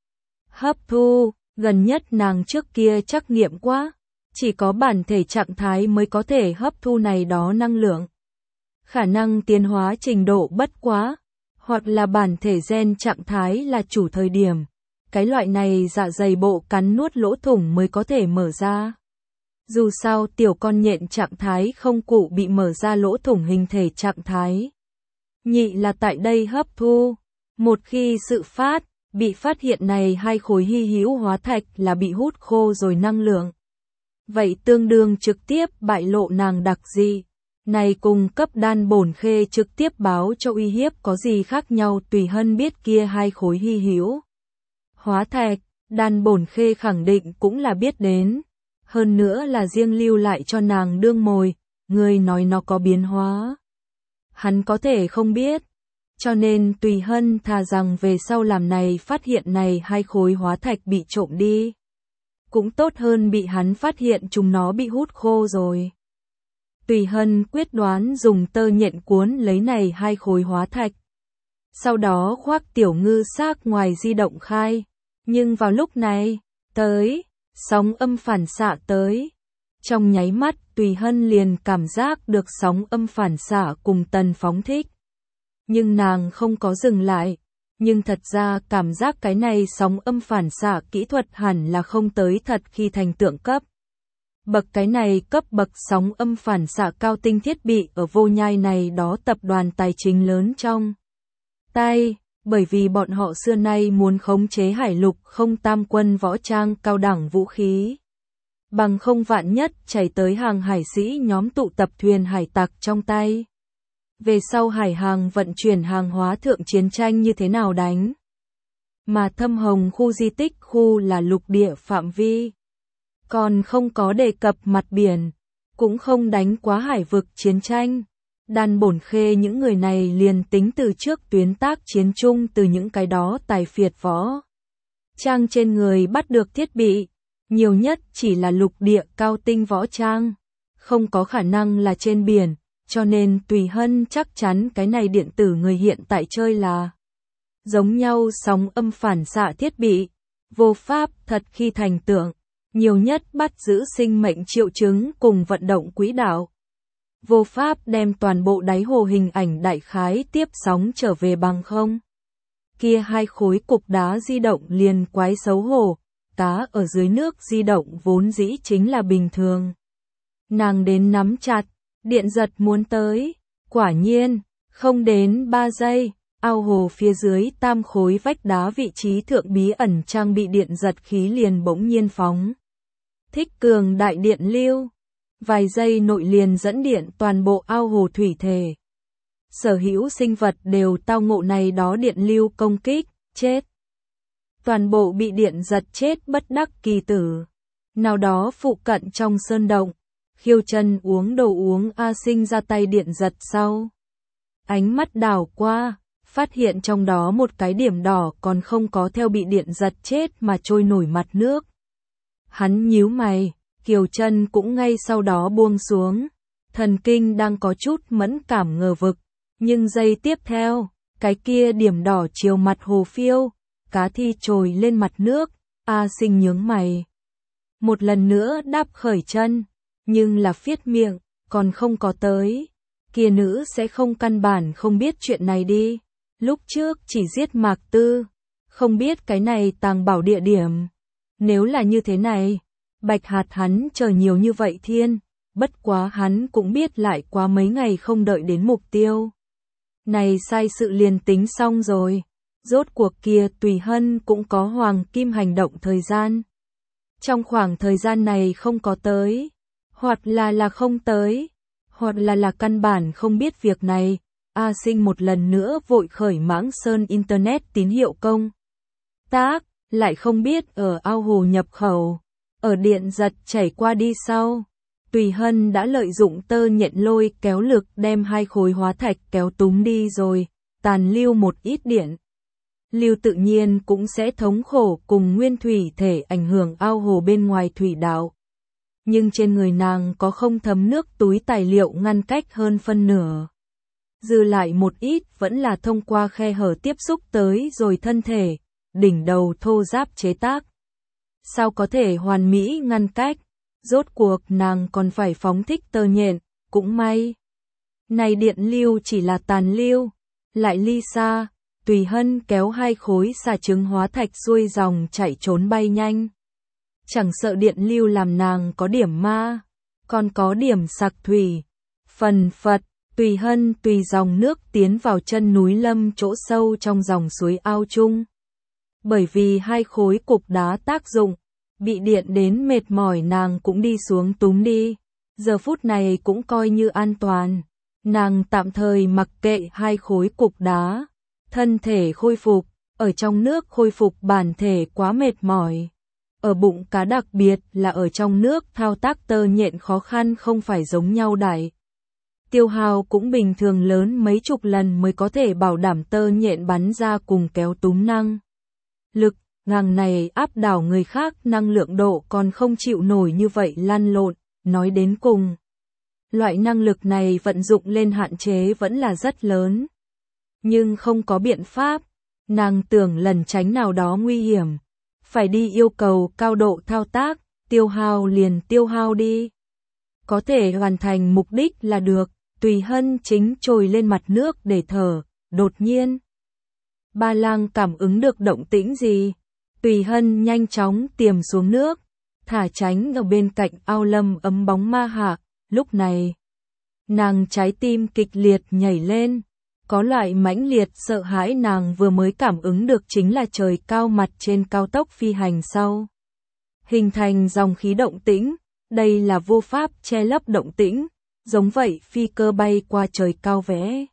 hấp thu, gần nhất nàng trước kia trắc nghiệm quá, chỉ có bản thể trạng thái mới có thể hấp thu này đó năng lượng. Khả năng tiến hóa trình độ bất quá, hoặc là bản thể gen trạng thái là chủ thời điểm. Cái loại này dạ dày bộ cắn nuốt lỗ thủng mới có thể mở ra. Dù sao tiểu con nhện trạng thái không cụ bị mở ra lỗ thủng hình thể trạng thái. Nhị là tại đây hấp thu. Một khi sự bị phát hiện này hai khối hy hữu hóa thạch là bị hút khô rồi năng lượng. Vậy tương đương trực tiếp bại lộ nàng đặc dị. Này cùng cấp đan bổn khê trực tiếp báo cho uy hiếp có gì khác nhau. Tùy Hân biết kia hai khối hy hữu hóa thạch, đan bổn khê khẳng định cũng là biết đến. hơn nữa là riêng lưu lại cho nàng đương mồi, người nói nó có biến hóa. Hắn có thể không biết, cho nên Tùy Hân thà rằng về sau làm này phát hiện này 2 khối hóa thạch bị trộm đi. Cũng tốt hơn bị hắn phát hiện chúng nó bị hút khô rồi. Tùy Hân quyết đoán dùng tơ nhện cuốn lấy này 2 khối hóa thạch. Sau đó khoác Tiểu Ngư xác ngoài di động khai. Nhưng vào lúc này, sóng âm phản xạ tới. Trong nháy mắt Tùy Hân liền cảm giác được sóng âm phản xạ cùng tần phóng thích. Nhưng nàng không có dừng lại. Nhưng thật ra cảm giác cái này sóng âm phản xạ kỹ thuật hẳn là không tới thật khi thành tượng cấp. Bậc cái này cấp bậc sóng âm phản xạ cao tinh thiết bị ở Vô Nhai này đó tập đoàn tài chính lớn trong tay, bởi vì bọn họ xưa nay muốn khống chế hải lục không tam quân võ trang cao đẳng vũ khí. Bằng không vạn nhất chảy tới hàng hải sĩ nhóm tụ tập thuyền hải tặc trong tay. Về sau hải hàng vận chuyển hàng hóa thượng chiến tranh như thế nào đánh. Mà Thâm Hồng khu di tích khu là lục địa phạm vi. Còn không có đề cập mặt biển, cũng không đánh quá hải vực chiến tranh. Đan Bổn Khê những người này liền tính từ trước tuyến tác chiến chung từ những cái đó tài phiệt võ trang trên người bắt được thiết bị, nhiều nhất chỉ là lục địa cao tinh võ trang, không có khả năng là trên biển, cho nên Tùy Hân chắc chắn cái này điện tử người hiện tại chơi là giống nhau sóng âm phản xạ thiết bị, vô pháp thật khi thành tượng, nhiều nhất bắt giữ sinh mệnh triệu chứng cùng vận động quỹ đạo. Vô pháp đem toàn bộ đáy hồ hình ảnh đại khái tiếp sóng trở về bằng không. Kia 2 khối cục đá di động liền quái xấu hổ, cá ở dưới nước di động vốn dĩ chính là bình thường. Nàng đến nắm chặt, điện giật muốn tới, quả nhiên, không đến 3 giây, ao hồ phía dưới tam khối vách đá vị trí thượng bí ẩn trang bị điện giật khí liền bỗng nhiên phóng. Thích cường đại điện lưu. Vài giây nội liền dẫn điện toàn bộ ao hồ thủy thể. Sở hữu sinh vật đều tao ngộ này đó điện lưu công kích, chết. Toàn bộ bị điện giật chết bất đắc kỳ tử. Nào đó phụ cận trong sơn động, Khiêu Chân uống đồ uống A Sinh ra tay điện giật sau. Ánh mắt đảo qua, phát hiện trong đó một cái điểm đỏ còn không có theo bị điện giật chết mà trôi nổi mặt nước. Hắn nhíu mày. Kiều Chân cũng ngay sau đó buông xuống, thần kinh đang có chút mẫn cảm ngờ vực, nhưng giây tiếp theo, cái kia điểm đỏ chiều mặt hồ phiêu, cá thi trồi lên mặt nước, A Sinh nhướng mày. Một lần nữa đáp khởi chân, nhưng là phiết miệng, còn không có tới, kia nữ sẽ không căn bản không biết chuyện này đi, lúc trước chỉ giết Mạc Tư, không biết cái này tàng bảo địa điểm, nếu là như thế này. Bạch Hạt hắn chờ nhiều như vậy thiên, bất quá hắn cũng biết lại quá mấy ngày không đợi đến mục tiêu. Này sai sự liền tính xong rồi, rốt cuộc kia Tùy Hân cũng có hoàng kim hành động thời gian. Trong khoảng thời gian này không có tới, hoặc là không tới, hoặc là căn bản không biết việc này, A Sinh một lần nữa vội khởi mãng sơn internet tín hiệu công tác, lại không biết ở ao hồ nhập khẩu. Ở điện giật chảy qua đi sau, Tùy Hân đã lợi dụng tơ nhện lôi kéo lực đem 2 khối hóa thạch kéo túm đi rồi, tàn lưu một ít điện. Lưu tự nhiên cũng sẽ thống khổ cùng nguyên thủy thể ảnh hưởng ao hồ bên ngoài thủy đạo. Nhưng trên người nàng có không thấm nước túi tài liệu ngăn cách hơn phân nửa. Dư lại một ít vẫn là thông qua khe hở tiếp xúc tới rồi thân thể, đỉnh đầu thô giáp chế tác. Sao có thể hoàn mỹ ngăn cách, rốt cuộc nàng còn phải phóng thích tơ nhện, cũng may. Này điện lưu chỉ là tàn lưu, lại ly xa, Tùy Hân kéo 2 khối xà trứng hóa thạch xuôi dòng chạy trốn bay nhanh. Chẳng sợ điện lưu làm nàng có điểm ma, còn có điểm sặc thủy. Phần phật, Tùy Hân tùy dòng nước tiến vào chân núi lâm chỗ sâu trong dòng suối ao chung. Bởi vì 2 khối cục đá tác dụng, bị điện đến mệt mỏi nàng cũng đi xuống túm đi. Giờ phút này cũng coi như an toàn. Nàng tạm thời mặc kệ 2 khối cục đá. Thân thể khôi phục, ở trong nước khôi phục bản thể quá mệt mỏi. ở bụng cá đặc biệt là ở trong nước thao tác tơ nhện khó khăn không phải giống nhau đại. Tiêu hao cũng bình thường lớn mấy chục lần mới có thể bảo đảm tơ nhện bắn ra cùng kéo túm năng lực, ngang này áp đảo người khác năng lượng độ còn không chịu nổi như vậy lăn lộn, nói đến cùng. Loại năng lực này vận dụng lên hạn chế vẫn là rất lớn. Nhưng không có biện pháp, nàng tưởng lần tránh nào đó nguy hiểm, phải đi yêu cầu cao độ thao tác, tiêu hao liền tiêu hao đi. Có thể hoàn thành mục đích là được, Tùy Hân chính trồi lên mặt nước để thở, đột nhiên. Ba Lang cảm ứng được động tĩnh gì? Tùy Hân nhanh chóng tiềm xuống nước, thả tránh ở bên cạnh ao lâm ấm bóng ma hạ, lúc này. Nàng trái tim kịch liệt nhảy lên, có loại mãnh liệt sợ hãi nàng vừa mới cảm ứng được chính là trời cao mặt trên cao tốc phi hành sau. Hình thành dòng khí động tĩnh, đây là vô pháp che lấp động tĩnh, giống vậy phi cơ bay qua trời cao vẽ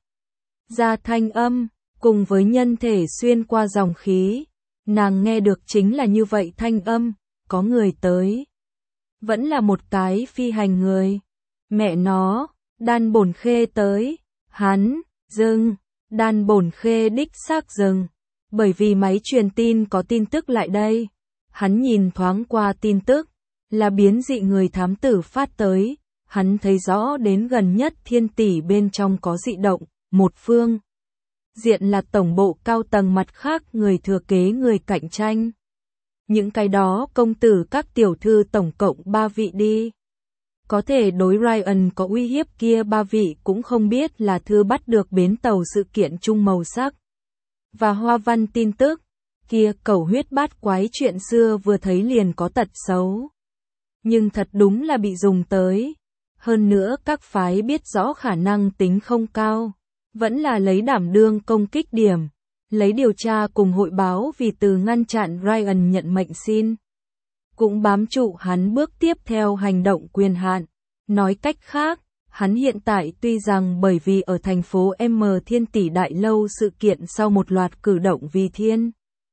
ra thanh âm, cùng với nhân thể xuyên qua dòng khí. Nàng nghe được chính là như vậy thanh âm, có người tới. Vẫn là một cái phi hành người. Mẹ nó, Đan Bổn Khê tới, hắn, dừng, Đan Bổn Khê đích xác dừng, bởi vì máy truyền tin có tin tức lại đây. Hắn nhìn thoáng qua tin tức, là biến dị người thám tử phát tới, hắn thấy rõ đến gần nhất thiên tỷ bên trong có dị động, một phương. Diện là tổng bộ cao tầng mặt khác người thừa kế người cạnh tranh. Những cái đó công tử các tiểu thư tổng cộng 3 vị đi. Có thể đối Ryan có uy hiếp kia 3 vị cũng không biết là thư bắt được bến tàu sự kiện chung màu sắc. Và hoa văn tin tức, kia cẩu huyết bát quái chuyện xưa vừa thấy liền có tật xấu. Nhưng thật đúng là bị dùng tới. Hơn nữa các phái biết rõ khả năng tính không cao. Vẫn là lấy đảm đương công kích điểm, lấy điều tra cùng hội báo vì từ ngăn chặn Ryan nhận mệnh xin. Cũng bám trụ hắn bước tiếp theo hành động quyền hạn. Nói cách khác, hắn hiện tại tuy rằng bởi vì ở thành phố M Thiên Tỷ Đại Lâu sự kiện sau một loạt cử động vì Thiên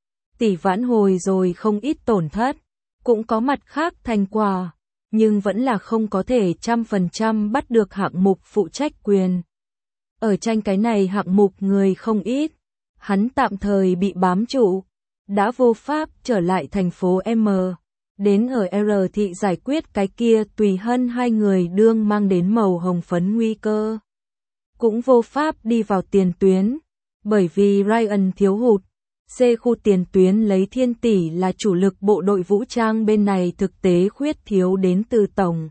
Tỷ vãn hồi rồi không ít tổn thất, cũng có mặt khác thành quả, nhưng vẫn là không có thể 100% bắt được hạng mục phụ trách quyền. Ở tranh cái này hạng mục người không ít, hắn tạm thời bị bám trụ, đã vô pháp trở lại thành phố M, đến ở R thị giải quyết cái kia Tùy Hân hai người đương mang đến màu hồng phấn nguy cơ. Cũng vô pháp đi vào tiền tuyến, bởi vì Ryan thiếu hụt, C khu tiền tuyến lấy Thiên Tỷ là chủ lực bộ đội vũ trang bên này thực tế khuyết thiếu đến từ tổng.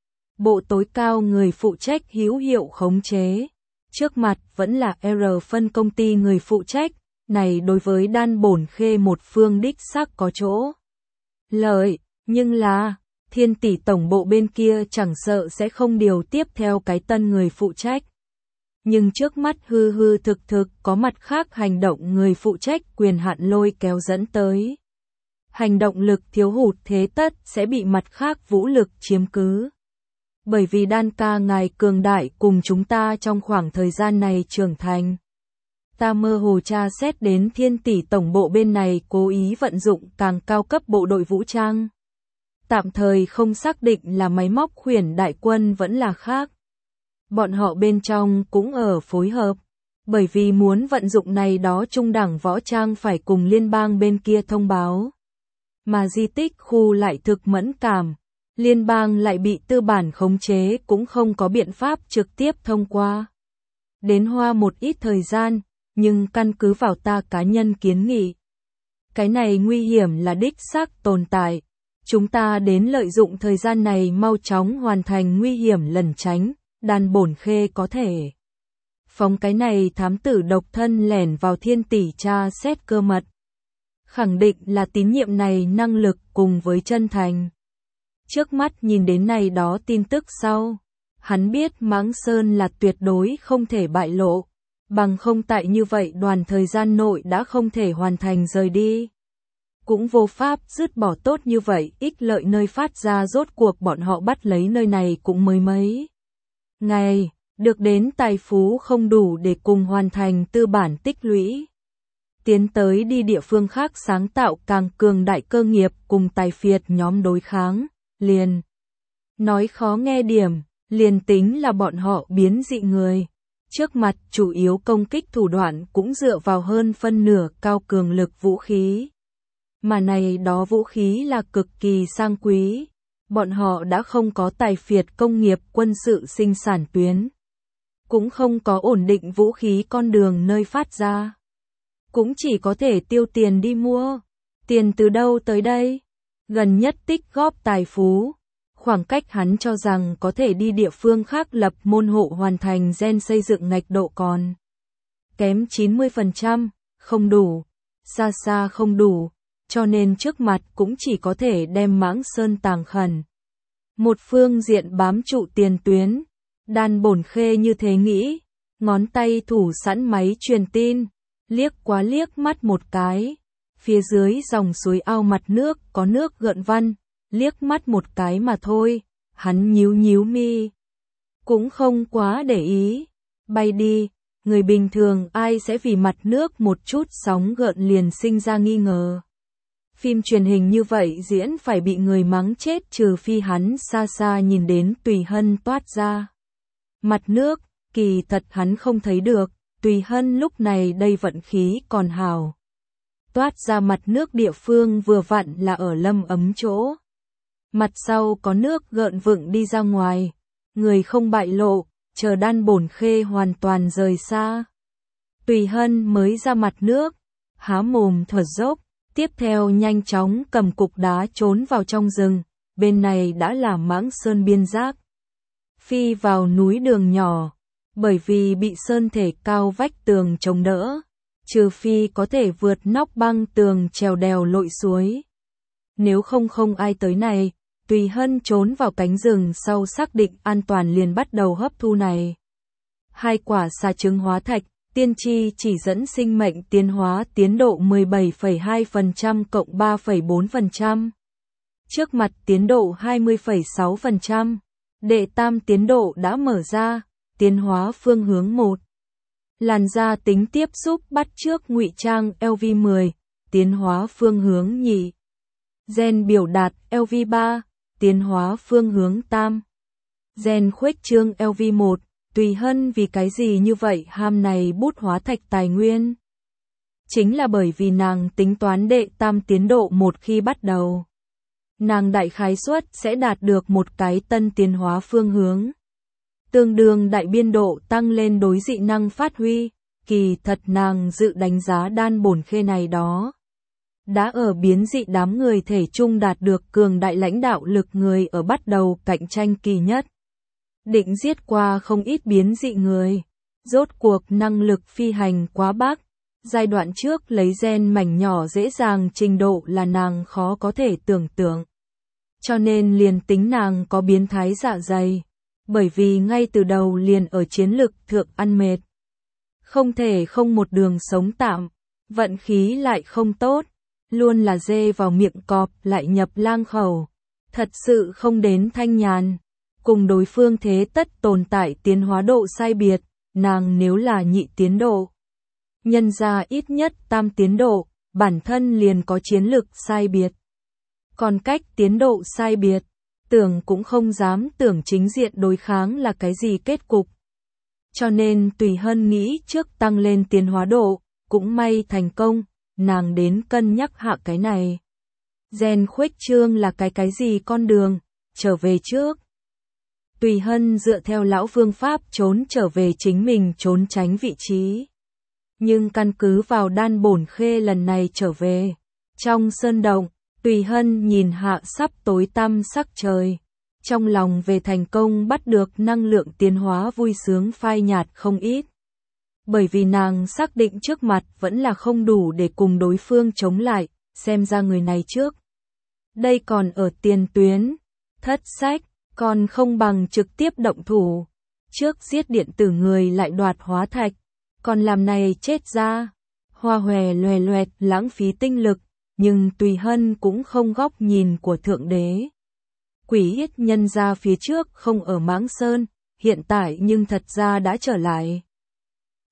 Bộ tối cao người phụ trách hữu hiệu khống chế. Trước mặt vẫn là R phân công ty người phụ trách, này đối với Đan Bổn Khê một phương đích xác có chỗ lợi, nhưng là, Thiên Tỷ tổng bộ bên kia chẳng sợ sẽ không điều tiếp theo cái tân người phụ trách. Nhưng trước mắt hư hư thực thực có mặt khác hành động người phụ trách quyền hạn lôi kéo dẫn tới. Hành động lực thiếu hụt thế tất sẽ bị mặt khác vũ lực chiếm cứ. Bởi vì Đan ca ngài cường đại cùng chúng ta trong khoảng thời gian này trưởng thành. Ta mơ hồ tra xét đến Thiên Tỷ tổng bộ bên này cố ý vận dụng càng cao cấp bộ đội vũ trang. Tạm thời không xác định là máy móc khuyển đại quân vẫn là khác. Bọn họ bên trong cũng ở phối hợp, bởi vì muốn vận dụng này đó trung đẳng võ trang phải cùng liên bang bên kia thông báo. Mà di tích khu lại thực mẫn cảm. Liên bang lại bị tư bản khống chế cũng không có biện pháp trực tiếp thông qua. Đến hoa một ít thời gian, nhưng căn cứ vào ta cá nhân kiến nghị. Cái này nguy hiểm là đích xác tồn tại. Chúng ta đến lợi dụng thời gian này mau chóng hoàn thành nguy hiểm lẩn tránh, Đan Bổn Khê có thể. Phóng cái này thám tử độc thân lẻn vào Thiên Tỷ tra xét cơ mật. Khẳng định là tín nhiệm này năng lực cùng với chân thành. Trước mắt nhìn đến này đó tin tức sau, hắn biết Mãng Sơn là tuyệt đối không thể bại lộ, bằng không tại như vậy đoàn thời gian nội đã không thể hoàn thành rời đi. Cũng vô pháp dứt bỏ tốt như vậy, ích lợi nơi phát ra rốt cuộc bọn họ bắt lấy nơi này cũng mới mấy ngày, được đến tài phú không đủ để cùng hoàn thành tư bản tích lũy. tiến tới đi địa phương khác sáng tạo càng cường đại cơ nghiệp cùng tài phiệt nhóm đối kháng, liền. Nói khó nghe điểm, liền tính là bọn họ biến dị người. Trước mặt chủ yếu công kích thủ đoạn cũng dựa vào hơn phân nửa cao cường lực vũ khí. Mà này đó vũ khí là cực kỳ sang quý. Bọn họ đã không có tài phiệt công nghiệp quân sự sinh sản tuyến. Cũng không có ổn định vũ khí con đường nơi phát ra. Cũng chỉ có thể tiêu tiền đi mua. Tiền từ đâu tới đây? Gần nhất tích góp tài phú. Khoảng cách hắn cho rằng có thể đi địa phương khác lập môn hộ hoàn thành gen xây dựng ngạch độ còn kém 90%, không đủ, xa xa không đủ, cho nên trước mặt cũng chỉ có thể đem Mãng Sơn tàng khẩn. Một phương diện bám trụ tiền tuyến, Đan Bổn Khê như thế nghĩ, ngón tay thủ sẵn máy truyền tin, liếc quá liếc mắt một cái, phía dưới dòng suối ao mặt nước có nước gợn văn. Liếc mắt một cái mà thôi, hắn nhíu nhíu mi. Cũng không quá để ý. Bay đi, người bình thường ai sẽ vì mặt nước một chút sóng gợn liền sinh ra nghi ngờ. Phim truyền hình như vậy diễn phải bị người mắng chết trừ phi hắn xa xa nhìn đến Tùy Hân toát ra. Mặt nước, kỳ thật hắn không thấy được, Tùy Hân lúc này đây vận khí còn hào. Toát ra mặt nước địa phương vừa vặn là ở Lâm Ấm chỗ. Mặt sau có nước gợn vựng đi ra ngoài, người không bại lộ, chờ Đan Bổn Khê hoàn toàn rời xa. Tùy Hân mới ra mặt nước, há mồm thở dốc, tiếp theo nhanh chóng cầm cục đá trốn vào trong rừng, bên này đã là Mãng Sơn biên giác. Phi vào núi đường nhỏ, bởi vì bị sơn thể cao vách tường chống đỡ, trừ phi có thể vượt nóc băng tường trèo đèo lội suối. Nếu không ai tới này, Tùy Hân trốn vào cánh rừng sau xác định an toàn liền bắt đầu hấp thu này. 2 quả xà trứng hóa thạch, tiên tri chỉ dẫn sinh mệnh tiến hóa tiến độ 17,2% cộng 3,4%. Trước mặt tiến độ 20,6%. Đệ tam tiến độ đã mở ra, tiến hóa phương hướng 1. Làn da tính tiếp xúc bắt chước ngụy trang LV10, tiến hóa phương hướng nhị. Gen biểu đạt LV3, tiến hóa phương hướng tam. Gen khuếch trương LV1, Tùy Hân vì cái gì như vậy ham này bút hóa thạch tài nguyên? Chính là bởi vì nàng tính toán đệ tam tiến độ một khi bắt đầu. Nàng đại khái suất sẽ đạt được một cái tân tiến hóa phương hướng. Tương đương đại biên độ tăng lên đối dị năng phát huy, kỳ thật nàng dự đánh giá Đan Bổn Khê này đó. Đã ở biến dị đám người thể chung đạt được cường đại lãnh đạo lực người ở bắt đầu cạnh tranh kỳ nhất. Định giết qua không ít biến dị người. Rốt cuộc năng lực phi hành quá bác. Giai đoạn trước lấy gen mảnh nhỏ dễ dàng trình độ là nàng khó có thể tưởng tượng. Cho nên liền tính nàng có biến thái dạ dày. Bởi vì ngay từ đầu liền ở chiến lực thượng ăn mệt. Không thể không một đường sống tạm. Vận khí lại không tốt. Luôn là dê vào miệng cọp lại nhập lang khẩu. Thật sự không đến thanh nhàn. Cùng đối phương thế tất tồn tại tiến hóa độ sai biệt, nàng nếu là nhị tiến độ. Nhân ra ít nhất tam tiến độ, bản thân liền có chiến lực sai biệt. Còn cách tiến độ sai biệt, tưởng cũng không dám tưởng chính diện đối kháng là cái gì kết cục. Cho nên Tùy Hân nghĩ trước tăng lên tiến hóa độ, cũng may thành công, nàng đến cân nhắc hạ cái này. Gen khuếch trương là cái gì con đường, trở về trước. Tùy Hân dựa theo lão phương pháp trốn trở về chính mình trốn tránh vị trí. Nhưng căn cứ vào Đan Bổn Khê lần này trở về. Trong sơn động, Tùy Hân nhìn hạ sắp tối tăm sắc trời. Trong lòng về thành công bắt được năng lượng tiến hóa vui sướng phai nhạt không ít. Bởi vì nàng xác định trước mặt vẫn là không đủ để cùng đối phương chống lại, xem ra người này trước. Đây còn ở tiền tuyến, thất sách. Còn không bằng trực tiếp động thủ. Trước giết điện tử người lại đoạt hóa thạch. Còn làm này chết ra. Hoa hòe loè loẹt lãng phí tinh lực. Nhưng Tùy Hân cũng không góc nhìn của Thượng Đế. Quỷ yết nhân ra phía trước không ở Mãng Sơn. Hiện tại nhưng thật ra đã trở lại.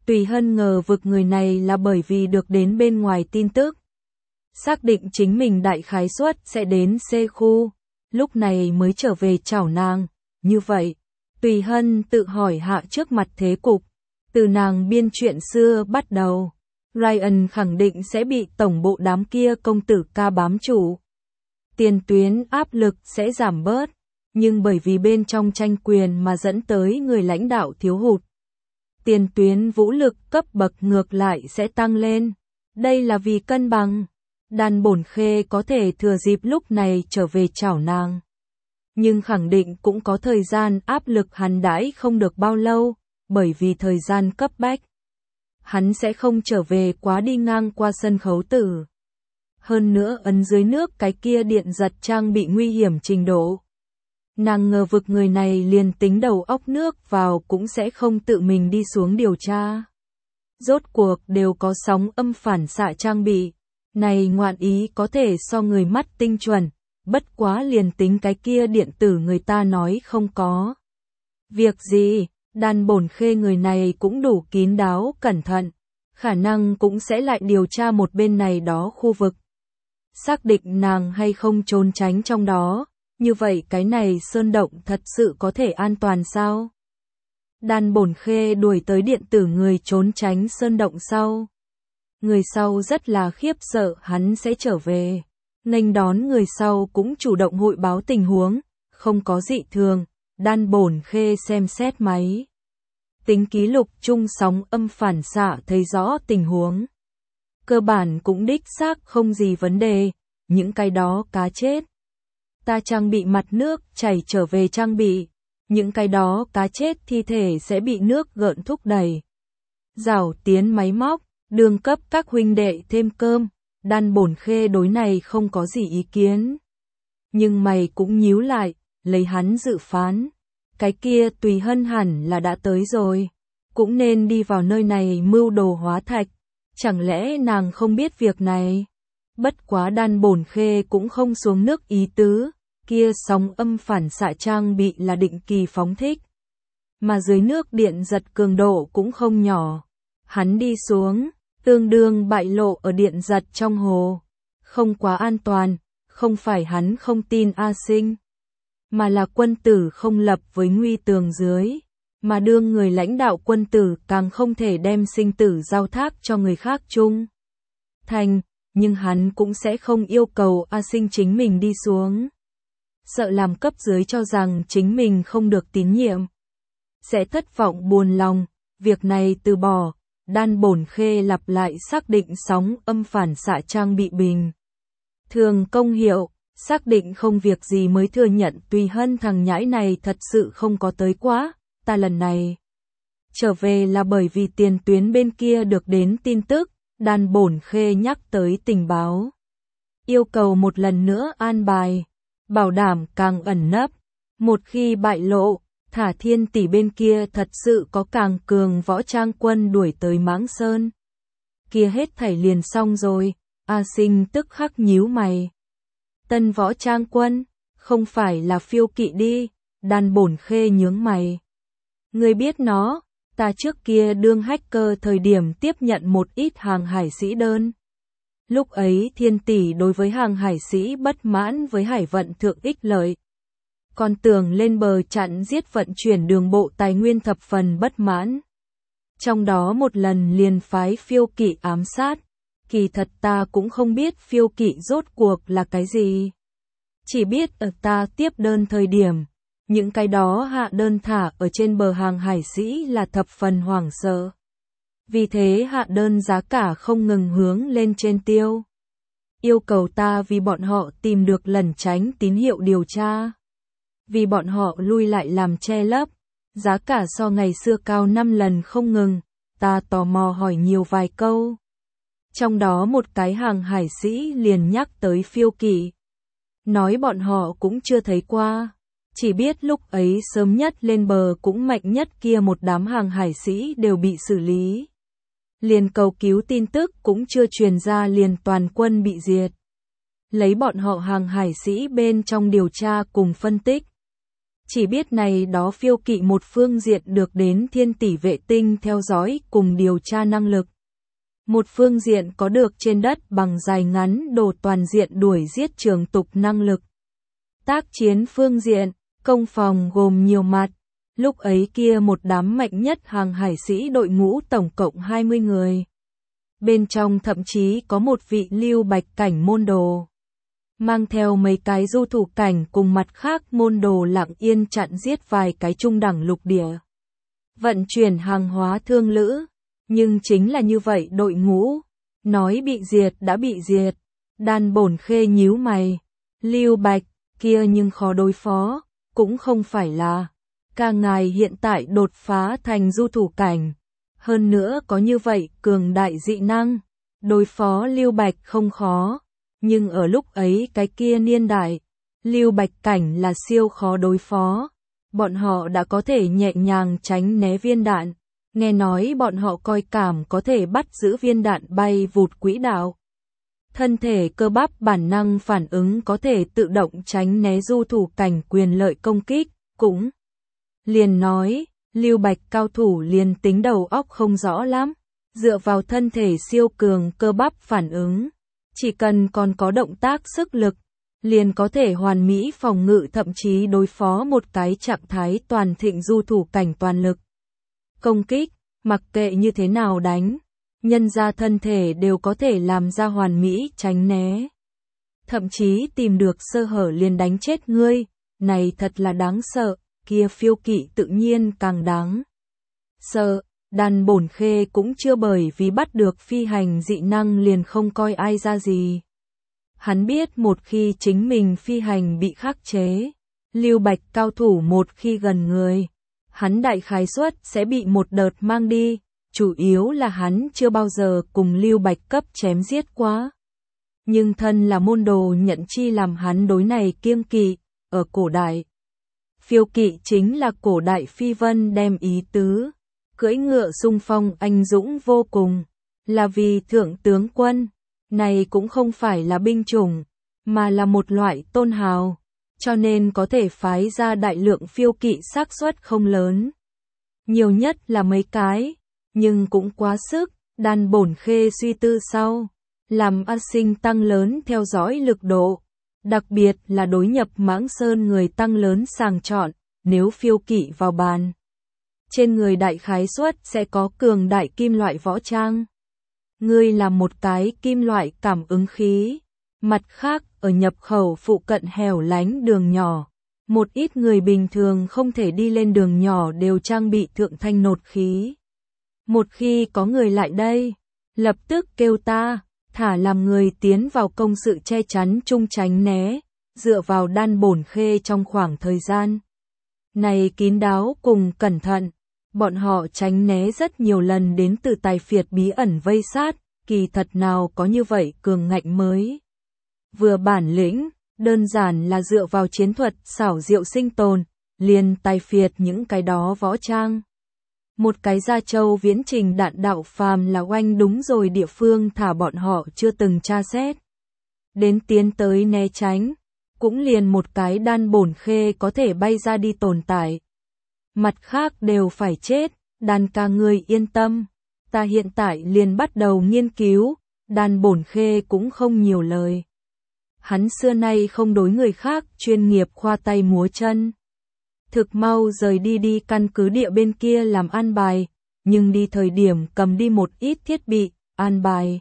Tùy Hân ngờ vực người này là bởi vì được đến bên ngoài tin tức. Xác định chính mình đại khái suất sẽ đến C khu, lúc này mới trở về chảo nàng. Như vậy, Tùy Hân tự hỏi hạ trước mặt thế cục. Từ nàng biên chuyện xưa bắt đầu, Ryan khẳng định sẽ bị tổng bộ đám kia công tử ca bám chủ. Tiền tuyến áp lực sẽ giảm bớt, nhưng bởi vì bên trong tranh quyền mà dẫn tới người lãnh đạo thiếu hụt. Tiền tuyến vũ lực cấp bậc ngược lại sẽ tăng lên. Đây là vì cân bằng. Đan Bổn Khê có thể thừa dịp lúc này trở về chảo nàng. Nhưng khẳng định cũng có thời gian áp lực hắn đãi không được bao lâu, bởi vì thời gian cấp bách. Hắn sẽ không trở về quá đi ngang qua sân khấu tử. Hơn nữa ấn dưới nước cái kia điện giật trang bị nguy hiểm trình độ. Nàng ngờ vực người này liền tính đầu óc nước vào cũng sẽ không tự mình đi xuống điều tra. Rốt cuộc đều có sóng âm phản xạ trang bị. Này ngoạn ý có thể so người mắt tinh chuẩn, bất quá liền tính cái kia điện tử người ta nói không có. Việc gì, Đan Bổn Khê người này cũng đủ kín đáo cẩn thận, khả năng cũng sẽ lại điều tra một bên này đó khu vực. Xác định nàng hay không trốn tránh trong đó, như vậy cái này sơn động thật sự có thể an toàn sao? Đan Bổn Khê đuổi tới điện tử người trốn tránh sơn động sau. Người sau rất là khiếp sợ hắn sẽ trở về. Nghênh đón người sau cũng chủ động hội báo tình huống, không có dị thường. Đan Bổn Khê xem xét máy tính ký lục chung sóng âm phản xạ thấy rõ tình huống. Cơ bản cũng đích xác không gì vấn đề, những cái đó cá chết. Ta trang bị mặt nước chảy trở về trang bị, những cái đó cá chết thi thể sẽ bị nước gợn thúc đẩy. Rảo tiến máy móc, đường cấp các huynh đệ thêm cơm, Đan Bổn Khê đối này không có gì ý kiến. Nhưng mày cũng nhíu lại, lấy hắn dự phán. Cái kia Tùy Hân hẳn là đã tới rồi, cũng nên đi vào nơi này mưu đồ hóa thạch. Chẳng lẽ nàng không biết việc này? Bất quá Đan Bổn Khê cũng không xuống nước ý tứ, kia sóng âm phản xạ trang bị là định kỳ phóng thích. Mà dưới nước điện giật cường độ cũng không nhỏ. Hắn đi xuống, tương đương bại lộ ở điện giật trong hồ. Không quá an toàn, không phải hắn không tin A Sinh, mà là quân tử không lập với nguy tường dưới. Mà đương người lãnh đạo quân tử càng không thể đem sinh tử giao thác cho người khác chung thành, nhưng hắn cũng sẽ không yêu cầu A Sinh chính mình đi xuống. Sợ làm cấp dưới cho rằng chính mình không được tín nhiệm, sẽ thất vọng buồn lòng, việc này từ bỏ. Đan Bổn Khê lặp lại xác định sóng âm phản xạ trang bị bình thường công hiệu, xác định không việc gì mới thừa nhận Tùy Hân thằng nhãi này thật sự không có tới quá. Ta lần này trở về là bởi vì tiền tuyến bên kia được đến tin tức. Đan Bổn Khê nhắc tới tình báo, yêu cầu một lần nữa an bài, bảo đảm càng ẩn nấp. Một khi bại lộ, Thả Thiên tỷ bên kia thật sự có càng cường võ trang quân đuổi tới Mãng Sơn, kia hết thảy liền xong rồi. A Sinh tức khắc nhíu mày. Tân võ trang quân, không phải là phiêu kỵ đi? Đan Bổn Khê nhướng mày. Ngươi biết nó, ta trước kia đương hacker thời điểm tiếp nhận một ít hàng hải sĩ đơn. Lúc ấy Thiên tỷ đối với hàng hải sĩ bất mãn với hải vận thượng ích lợi. Còn tưởng lên bờ chặn giết vận chuyển đường bộ tài nguyên thập phần bất mãn. Trong đó một lần liền phái phiêu kỵ ám sát. Kỳ thật ta cũng không biết phiêu kỵ rốt cuộc là cái gì. Chỉ biết ở ta tiếp đơn thời điểm, những cái đó hạ đơn thả ở trên bờ hàng hải sĩ là thập phần hoảng sợ. Vì thế hạ đơn giá cả không ngừng hướng lên trên tiêu. Yêu cầu ta vì bọn họ tìm được lẩn tránh tín hiệu điều tra. Vì bọn họ lui lại làm che lấp, giá cả so ngày xưa cao 5 lần không ngừng. Ta tò mò hỏi nhiều vài câu. Trong đó một cái hàng hải sĩ liền nhắc tới phiêu kỵ. Nói bọn họ cũng chưa thấy qua. Chỉ biết lúc ấy sớm nhất lên bờ cũng mạnh nhất kia một đám hàng hải sĩ đều bị xử lý. Liền cầu cứu tin tức cũng chưa truyền ra liền toàn quân bị diệt. Lấy bọn họ hàng hải sĩ bên trong điều tra cùng phân tích. Chỉ biết này đó phiêu kỵ một phương diện được đến thiên tỷ vệ tinh theo dõi cùng điều tra năng lực. Một phương diện có được trên đất bằng dài ngắn đồ toàn diện đuổi giết trường tục năng lực. Tác chiến phương diện, công phòng gồm nhiều mặt. Lúc ấy kia một đám mạnh nhất hàng hải sĩ đội ngũ tổng cộng 20 người. Bên trong thậm chí có một vị Lưu Bạch cảnh môn đồ. Mang theo mấy cái du thủ cảnh cùng mặt khác môn đồ lặng yên chặn giết vài cái trung đẳng lục địa. Vận chuyển hàng hóa thương lữ. Nhưng chính là như vậy đội ngũ. Nói bị diệt đã bị diệt. Đan Bổn Khê nhíu mày. Lưu Bạch, kia nhưng khó đối phó. Cũng không phải là. Ca ngài hiện tại đột phá thành du thủ cảnh. Hơn nữa có như vậy cường đại dị năng. Đối phó Lưu Bạch không khó. Nhưng ở lúc ấy cái kia niên đại, Lưu Bạch cảnh là siêu khó đối phó. Bọn họ đã có thể nhẹ nhàng tránh né viên đạn. Nghe nói bọn họ coi cảm có thể bắt giữ viên đạn bay vụt quỹ đạo. Thân thể cơ bắp bản năng phản ứng có thể tự động tránh né du thủ cảnh quyền lợi công kích, cũng liền nói, Lưu Bạch cao thủ liền tính đầu óc không rõ lắm, dựa vào thân thể siêu cường cơ bắp phản ứng, chỉ cần còn có động tác sức lực, liền có thể hoàn mỹ phòng ngự thậm chí đối phó một cái trạng thái toàn thịnh du thủ cảnh toàn lực. Công kích, mặc kệ như thế nào đánh, nhân ra thân thể đều có thể làm ra hoàn mỹ tránh né. Thậm chí tìm được sơ hở liền đánh chết ngươi, này thật là đáng sợ, kia phiêu kỵ tự nhiên càng đáng sợ. Đan Bổn Khê cũng chưa bởi vì bắt được phi hành dị năng liền không coi ai ra gì. Hắn biết một khi chính mình phi hành bị khắc chế, Lưu Bạch cao thủ một khi gần người, hắn đại khái suất sẽ bị một đợt mang đi, chủ yếu là hắn chưa bao giờ cùng Lưu Bạch cấp chém giết quá. Nhưng thân là môn đồ nhận chi làm hắn đối này kiêng kỵ, ở cổ đại. Phiêu kỵ chính là cổ đại phi vân đem ý tứ, cưỡi ngựa xung phong anh dũng vô cùng, là vì thượng tướng quân, này cũng không phải là binh chủng, mà là một loại tôn hào, cho nên có thể phái ra đại lượng phiêu kỵ xác suất không lớn. Nhiều nhất là mấy cái, nhưng cũng quá sức, Đan Bổn Khê suy tư sau, làm A Sinh tăng lớn theo dõi lực độ, đặc biệt là đối nhập Mãng Sơn người tăng lớn sàng chọn, nếu phiêu kỵ vào bàn. Trên người đại khái suất sẽ có cường đại kim loại võ trang. Ngươi là một cái kim loại cảm ứng khí. Mặt khác, ở nhập khẩu phụ cận hẻo lánh đường nhỏ, một ít người bình thường không thể đi lên đường nhỏ đều trang bị thượng thanh nột khí. Một khi có người lại đây, lập tức kêu ta, thả làm người tiến vào công sự che chắn chung tránh né, dựa vào Đan Bổn Khê trong khoảng thời gian này kín đáo cùng cẩn thận. Bọn họ tránh né rất nhiều lần đến từ tài phiệt bí ẩn vây sát, kỳ thật nào có như vậy cường ngạnh mới. Vừa bản lĩnh, đơn giản là dựa vào chiến thuật xảo diệu sinh tồn, liền tài phiệt những cái đó võ trang. Một cái Gia Châu viễn trình đạn đạo phàm là oanh đúng rồi địa phương thả bọn họ chưa từng tra xét. Đến tiến tới né tránh, cũng liền một cái Đan Bổn Khê có thể bay ra đi tồn tại. Mặt khác đều phải chết, Đan ca ngươi yên tâm, ta hiện tại liền bắt đầu nghiên cứu, Đan Bổn Khê cũng không nhiều lời. Hắn xưa nay không đối người khác chuyên nghiệp khoa tay múa chân. Thực mau rời đi căn cứ địa bên kia làm an bài, nhưng đi thời điểm cầm đi một ít thiết bị, an bài.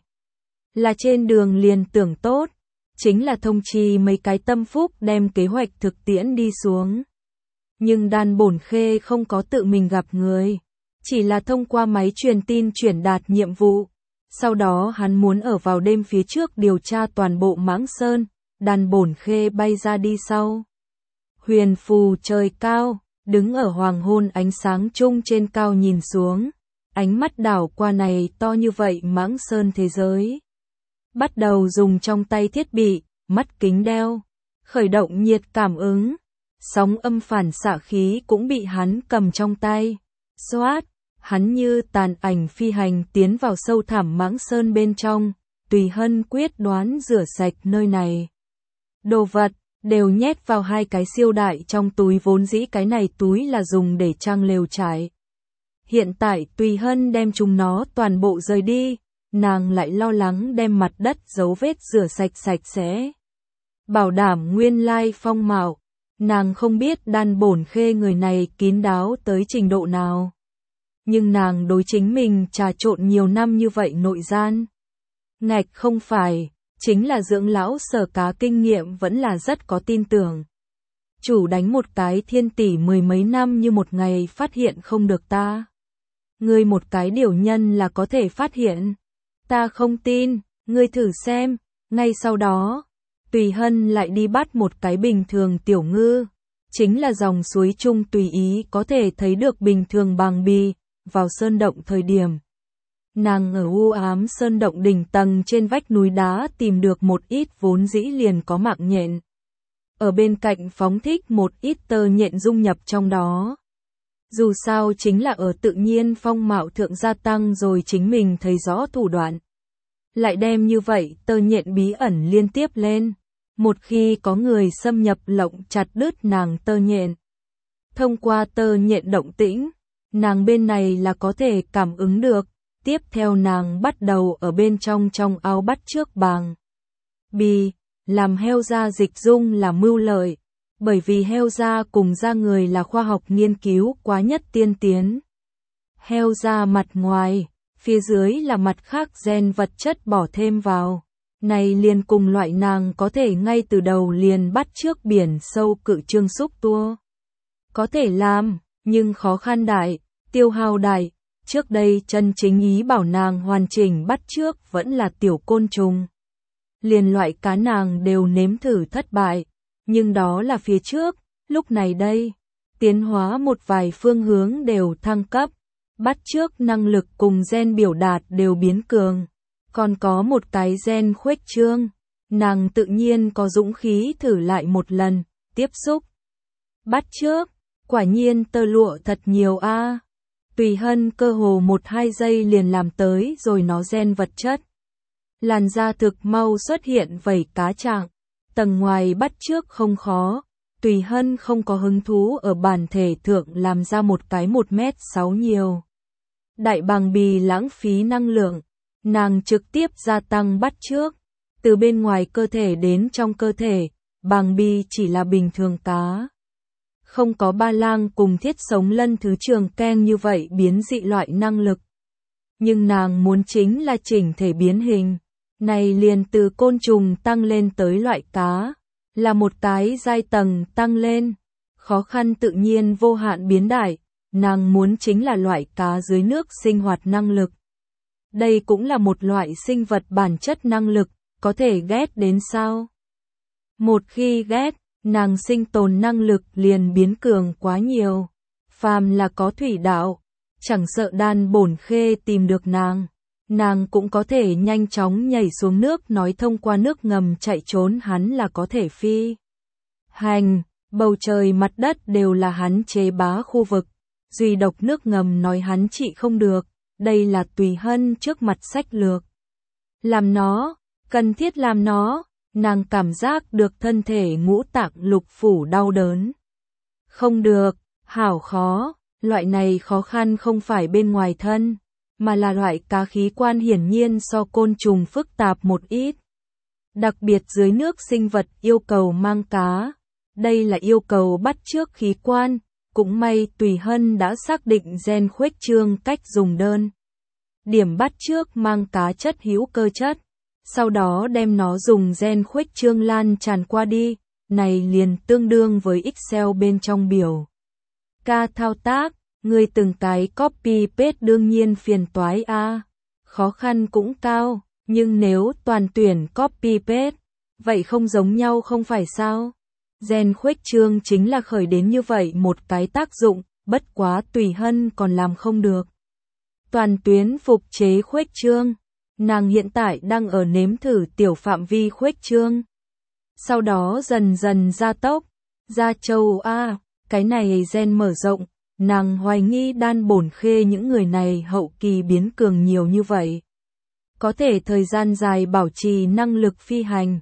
Là trên đường liền tưởng tốt, chính là thông chi mấy cái tâm phúc đem kế hoạch thực tiễn đi xuống. Nhưng Đan Bổn Khê không có tự mình gặp người, chỉ là thông qua máy truyền tin chuyển đạt nhiệm vụ. Sau đó hắn muốn ở vào đêm phía trước điều tra toàn bộ Mãng Sơn, Đan Bổn Khê bay ra đi sau. Huyền phù trời cao, đứng ở hoàng hôn ánh sáng chung trên cao nhìn xuống, ánh mắt đảo qua này to như vậy Mãng Sơn thế giới. Bắt đầu dùng trong tay thiết bị, mắt kính đeo, khởi động nhiệt cảm ứng. Sóng âm phản xạ khí cũng bị hắn cầm trong tay. Xoát, hắn như tàn ảnh phi hành tiến vào sâu thẳm Mãng Sơn bên trong, tùy hân quyết đoán rửa sạch nơi này. Đồ vật, đều nhét vào hai cái siêu đại trong túi, vốn dĩ cái này túi là dùng để trang lều trại. Hiện tại Tùy Hân đem chúng nó toàn bộ rời đi, nàng lại lo lắng đem mặt đất dấu vết rửa sạch sạch sẽ. Bảo đảm nguyên lai phong mạo, nàng không biết Đan Bổn Khê người này kín đáo tới trình độ nào. Nhưng nàng đối chính mình trà trộn nhiều năm như vậy nội gian. Ngạch không phải, chính là dưỡng lão Sở Cá kinh nghiệm vẫn là rất có tin tưởng. Chủ đánh một cái thiên tỷ mười mấy năm như một ngày phát hiện không được ta. Ngươi một cái điều nhân là có thể phát hiện. Ta không tin, ngươi thử xem. Ngay sau đó, Tùy Hân lại đi bắt một cái bình thường tiểu ngư. Chính là dòng suối chung tùy ý có thể thấy được bình thường bàng bì, vào sơn động thời điểm. Nàng ở u ám sơn động đỉnh tầng trên vách núi đá tìm được một ít vốn dĩ liền có mạng nhện. Ở bên cạnh phóng thích một ít tơ nhện dung nhập trong đó. Dù sao chính là ở tự nhiên phong mạo thượng gia tăng rồi chính mình thấy rõ thủ đoạn. Lại đem như vậy tơ nhện bí ẩn liên tiếp lên. Một khi có người xâm nhập lộng chặt đứt nàng tơ nhện. Thông qua tơ nhện động tĩnh, nàng bên này là có thể cảm ứng được. Tiếp theo nàng bắt đầu ở bên trong áo bắt trước bàng bì, làm heo da dịch dung là mưu lợi, bởi vì heo da cùng da người là khoa học nghiên cứu quá nhất tiên tiến. Heo da mặt ngoài, phía dưới là mặt khác gen vật chất bỏ thêm vào, này liền cùng loại nàng có thể ngay từ đầu liền bắt trước biển sâu cự trương xúc tua. Có thể làm, nhưng khó khăn đại, tiêu hao đại. Trước đây chân chính ý bảo nàng hoàn chỉnh bắt trước vẫn là tiểu côn trùng. Liền loại cá nàng đều nếm thử thất bại, nhưng đó là phía trước, lúc này đây, tiến hóa một vài phương hướng đều thăng cấp, bắt trước năng lực cùng gen biểu đạt đều biến cường, còn có một cái gen khuếch trương, nàng tự nhiên có dũng khí thử lại một lần, tiếp xúc. Bắt trước, quả nhiên tơ lụa thật nhiều a. Tùy Hân cơ hồ 1-2 giây liền làm tới rồi nó gen vật chất. Làn da thực mau xuất hiện vảy cá trạng, tầng ngoài bắt trước không khó, Tùy Hân không có hứng thú ở bản thể thượng làm ra một cái 1m6 nhiều. Đại bàng bì lãng phí năng lượng, nàng trực tiếp gia tăng bắt trước, từ bên ngoài cơ thể đến trong cơ thể, bàng bì chỉ là bình thường cá. Không có ba lang cùng thiết sống lân thứ trường ken như vậy biến dị loại năng lực. Nhưng nàng muốn chính là chỉnh thể biến hình. Này liền từ côn trùng tăng lên tới loại cá. Là một cái giai tầng tăng lên. Khó khăn tự nhiên vô hạn biến đại. Nàng muốn chính là loại cá dưới nước sinh hoạt năng lực. Đây cũng là một loại sinh vật bản chất năng lực. Có thể ghét đến sao? Một khi ghét, nàng sinh tồn năng lực liền biến cường quá nhiều. Phàm là có thủy đạo, chẳng sợ Đan Bổn Khê tìm được nàng cũng có thể nhanh chóng nhảy xuống nước, nói thông qua nước ngầm chạy trốn, hắn là có thể phi hành, bầu trời mặt đất đều là hắn chế bá khu vực, duy độc nước ngầm nói hắn trị không được, đây là Tùy Hân trước mặt sách lược. Làm nó, cần thiết làm nó. Nàng cảm giác được thân thể ngũ tạng lục phủ đau đớn. Không được, hảo khó, loại này khó khăn không phải bên ngoài thân, mà là loại cá khí quan hiển nhiên so côn trùng phức tạp một ít. Đặc biệt dưới nước sinh vật yêu cầu mang cá, đây là yêu cầu bắt trước khí quan, cũng may Tùy Hân đã xác định gen khuếch trương cách dùng đơn. Điểm bắt trước mang cá chất hữu cơ chất. Sau đó đem nó dùng gen khuếch trương lan tràn qua đi, này liền tương đương với Excel bên trong biểu. Ca thao tác, người từng cái copy paste đương nhiên phiền toái a, khó khăn cũng cao, nhưng nếu toàn tuyển copy paste, vậy không giống nhau không phải sao? Gen khuếch trương chính là khởi đến như vậy một cái tác dụng, bất quá Tùy Hân còn làm không được. Toàn tuyến phục chế khuếch trương. Nàng hiện tại đang ở nếm thử tiểu phạm vi khuếch trương. Sau đó dần dần gia tốc, gia châu a, cái này gen mở rộng, nàng hoài nghi Đan Bổn Khê những người này hậu kỳ biến cường nhiều như vậy. Có thể thời gian dài bảo trì năng lực phi hành,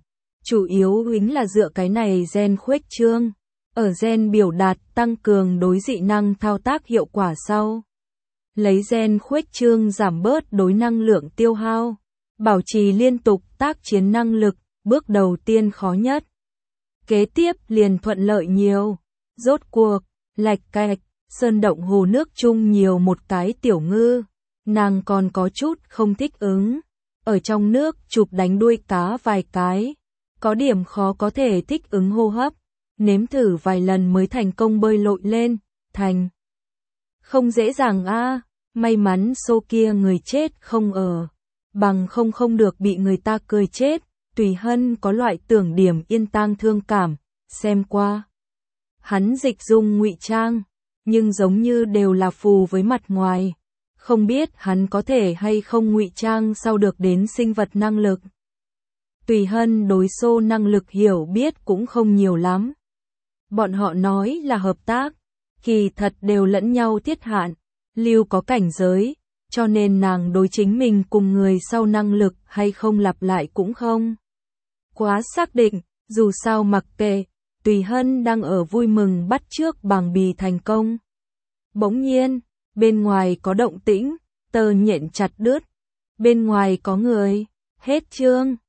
Chủ yếu chính là dựa cái này gen khuếch trương. Ở gen biểu đạt tăng cường đối dị năng thao tác hiệu quả sau. Lấy gen khuếch trương giảm bớt đối năng lượng tiêu hao. Bảo trì liên tục tác chiến năng lực, bước đầu tiên khó nhất. Kế tiếp liền thuận lợi nhiều. Rốt cuộc, lạch cạch, sơn động hồ nước chung nhiều một cái tiểu ngư. Nàng còn có chút không thích ứng. Ở trong nước chụp đánh đuôi cá vài cái. Có điểm khó có thể thích ứng hô hấp. Nếm thử vài lần mới thành công bơi lội lên. Thành. Không dễ dàng a. May mắn số kia người chết không ở. Bằng không được bị người ta cười chết. Tùy Hân có loại tưởng điểm yên tang thương cảm. Xem qua. Hắn dịch dung ngụy trang. Nhưng giống như đều là phù với mặt ngoài. Không biết hắn có thể hay không ngụy trang sau được đến sinh vật năng lực. Tùy Hân đối xô năng lực hiểu biết cũng không nhiều lắm. Bọn họ nói là hợp tác, kỳ thật đều lẫn nhau thiết hạn, lưu có cảnh giới, cho nên nàng đối chính mình cùng người sau năng lực hay không lặp lại cũng không quá xác định, dù sao mặc kệ, Tùy Hân đang ở vui mừng bắt chước bằng bì thành công. Bỗng nhiên, bên ngoài có động tĩnh, tơ nhện chặt đứt, bên ngoài có người, hết chương.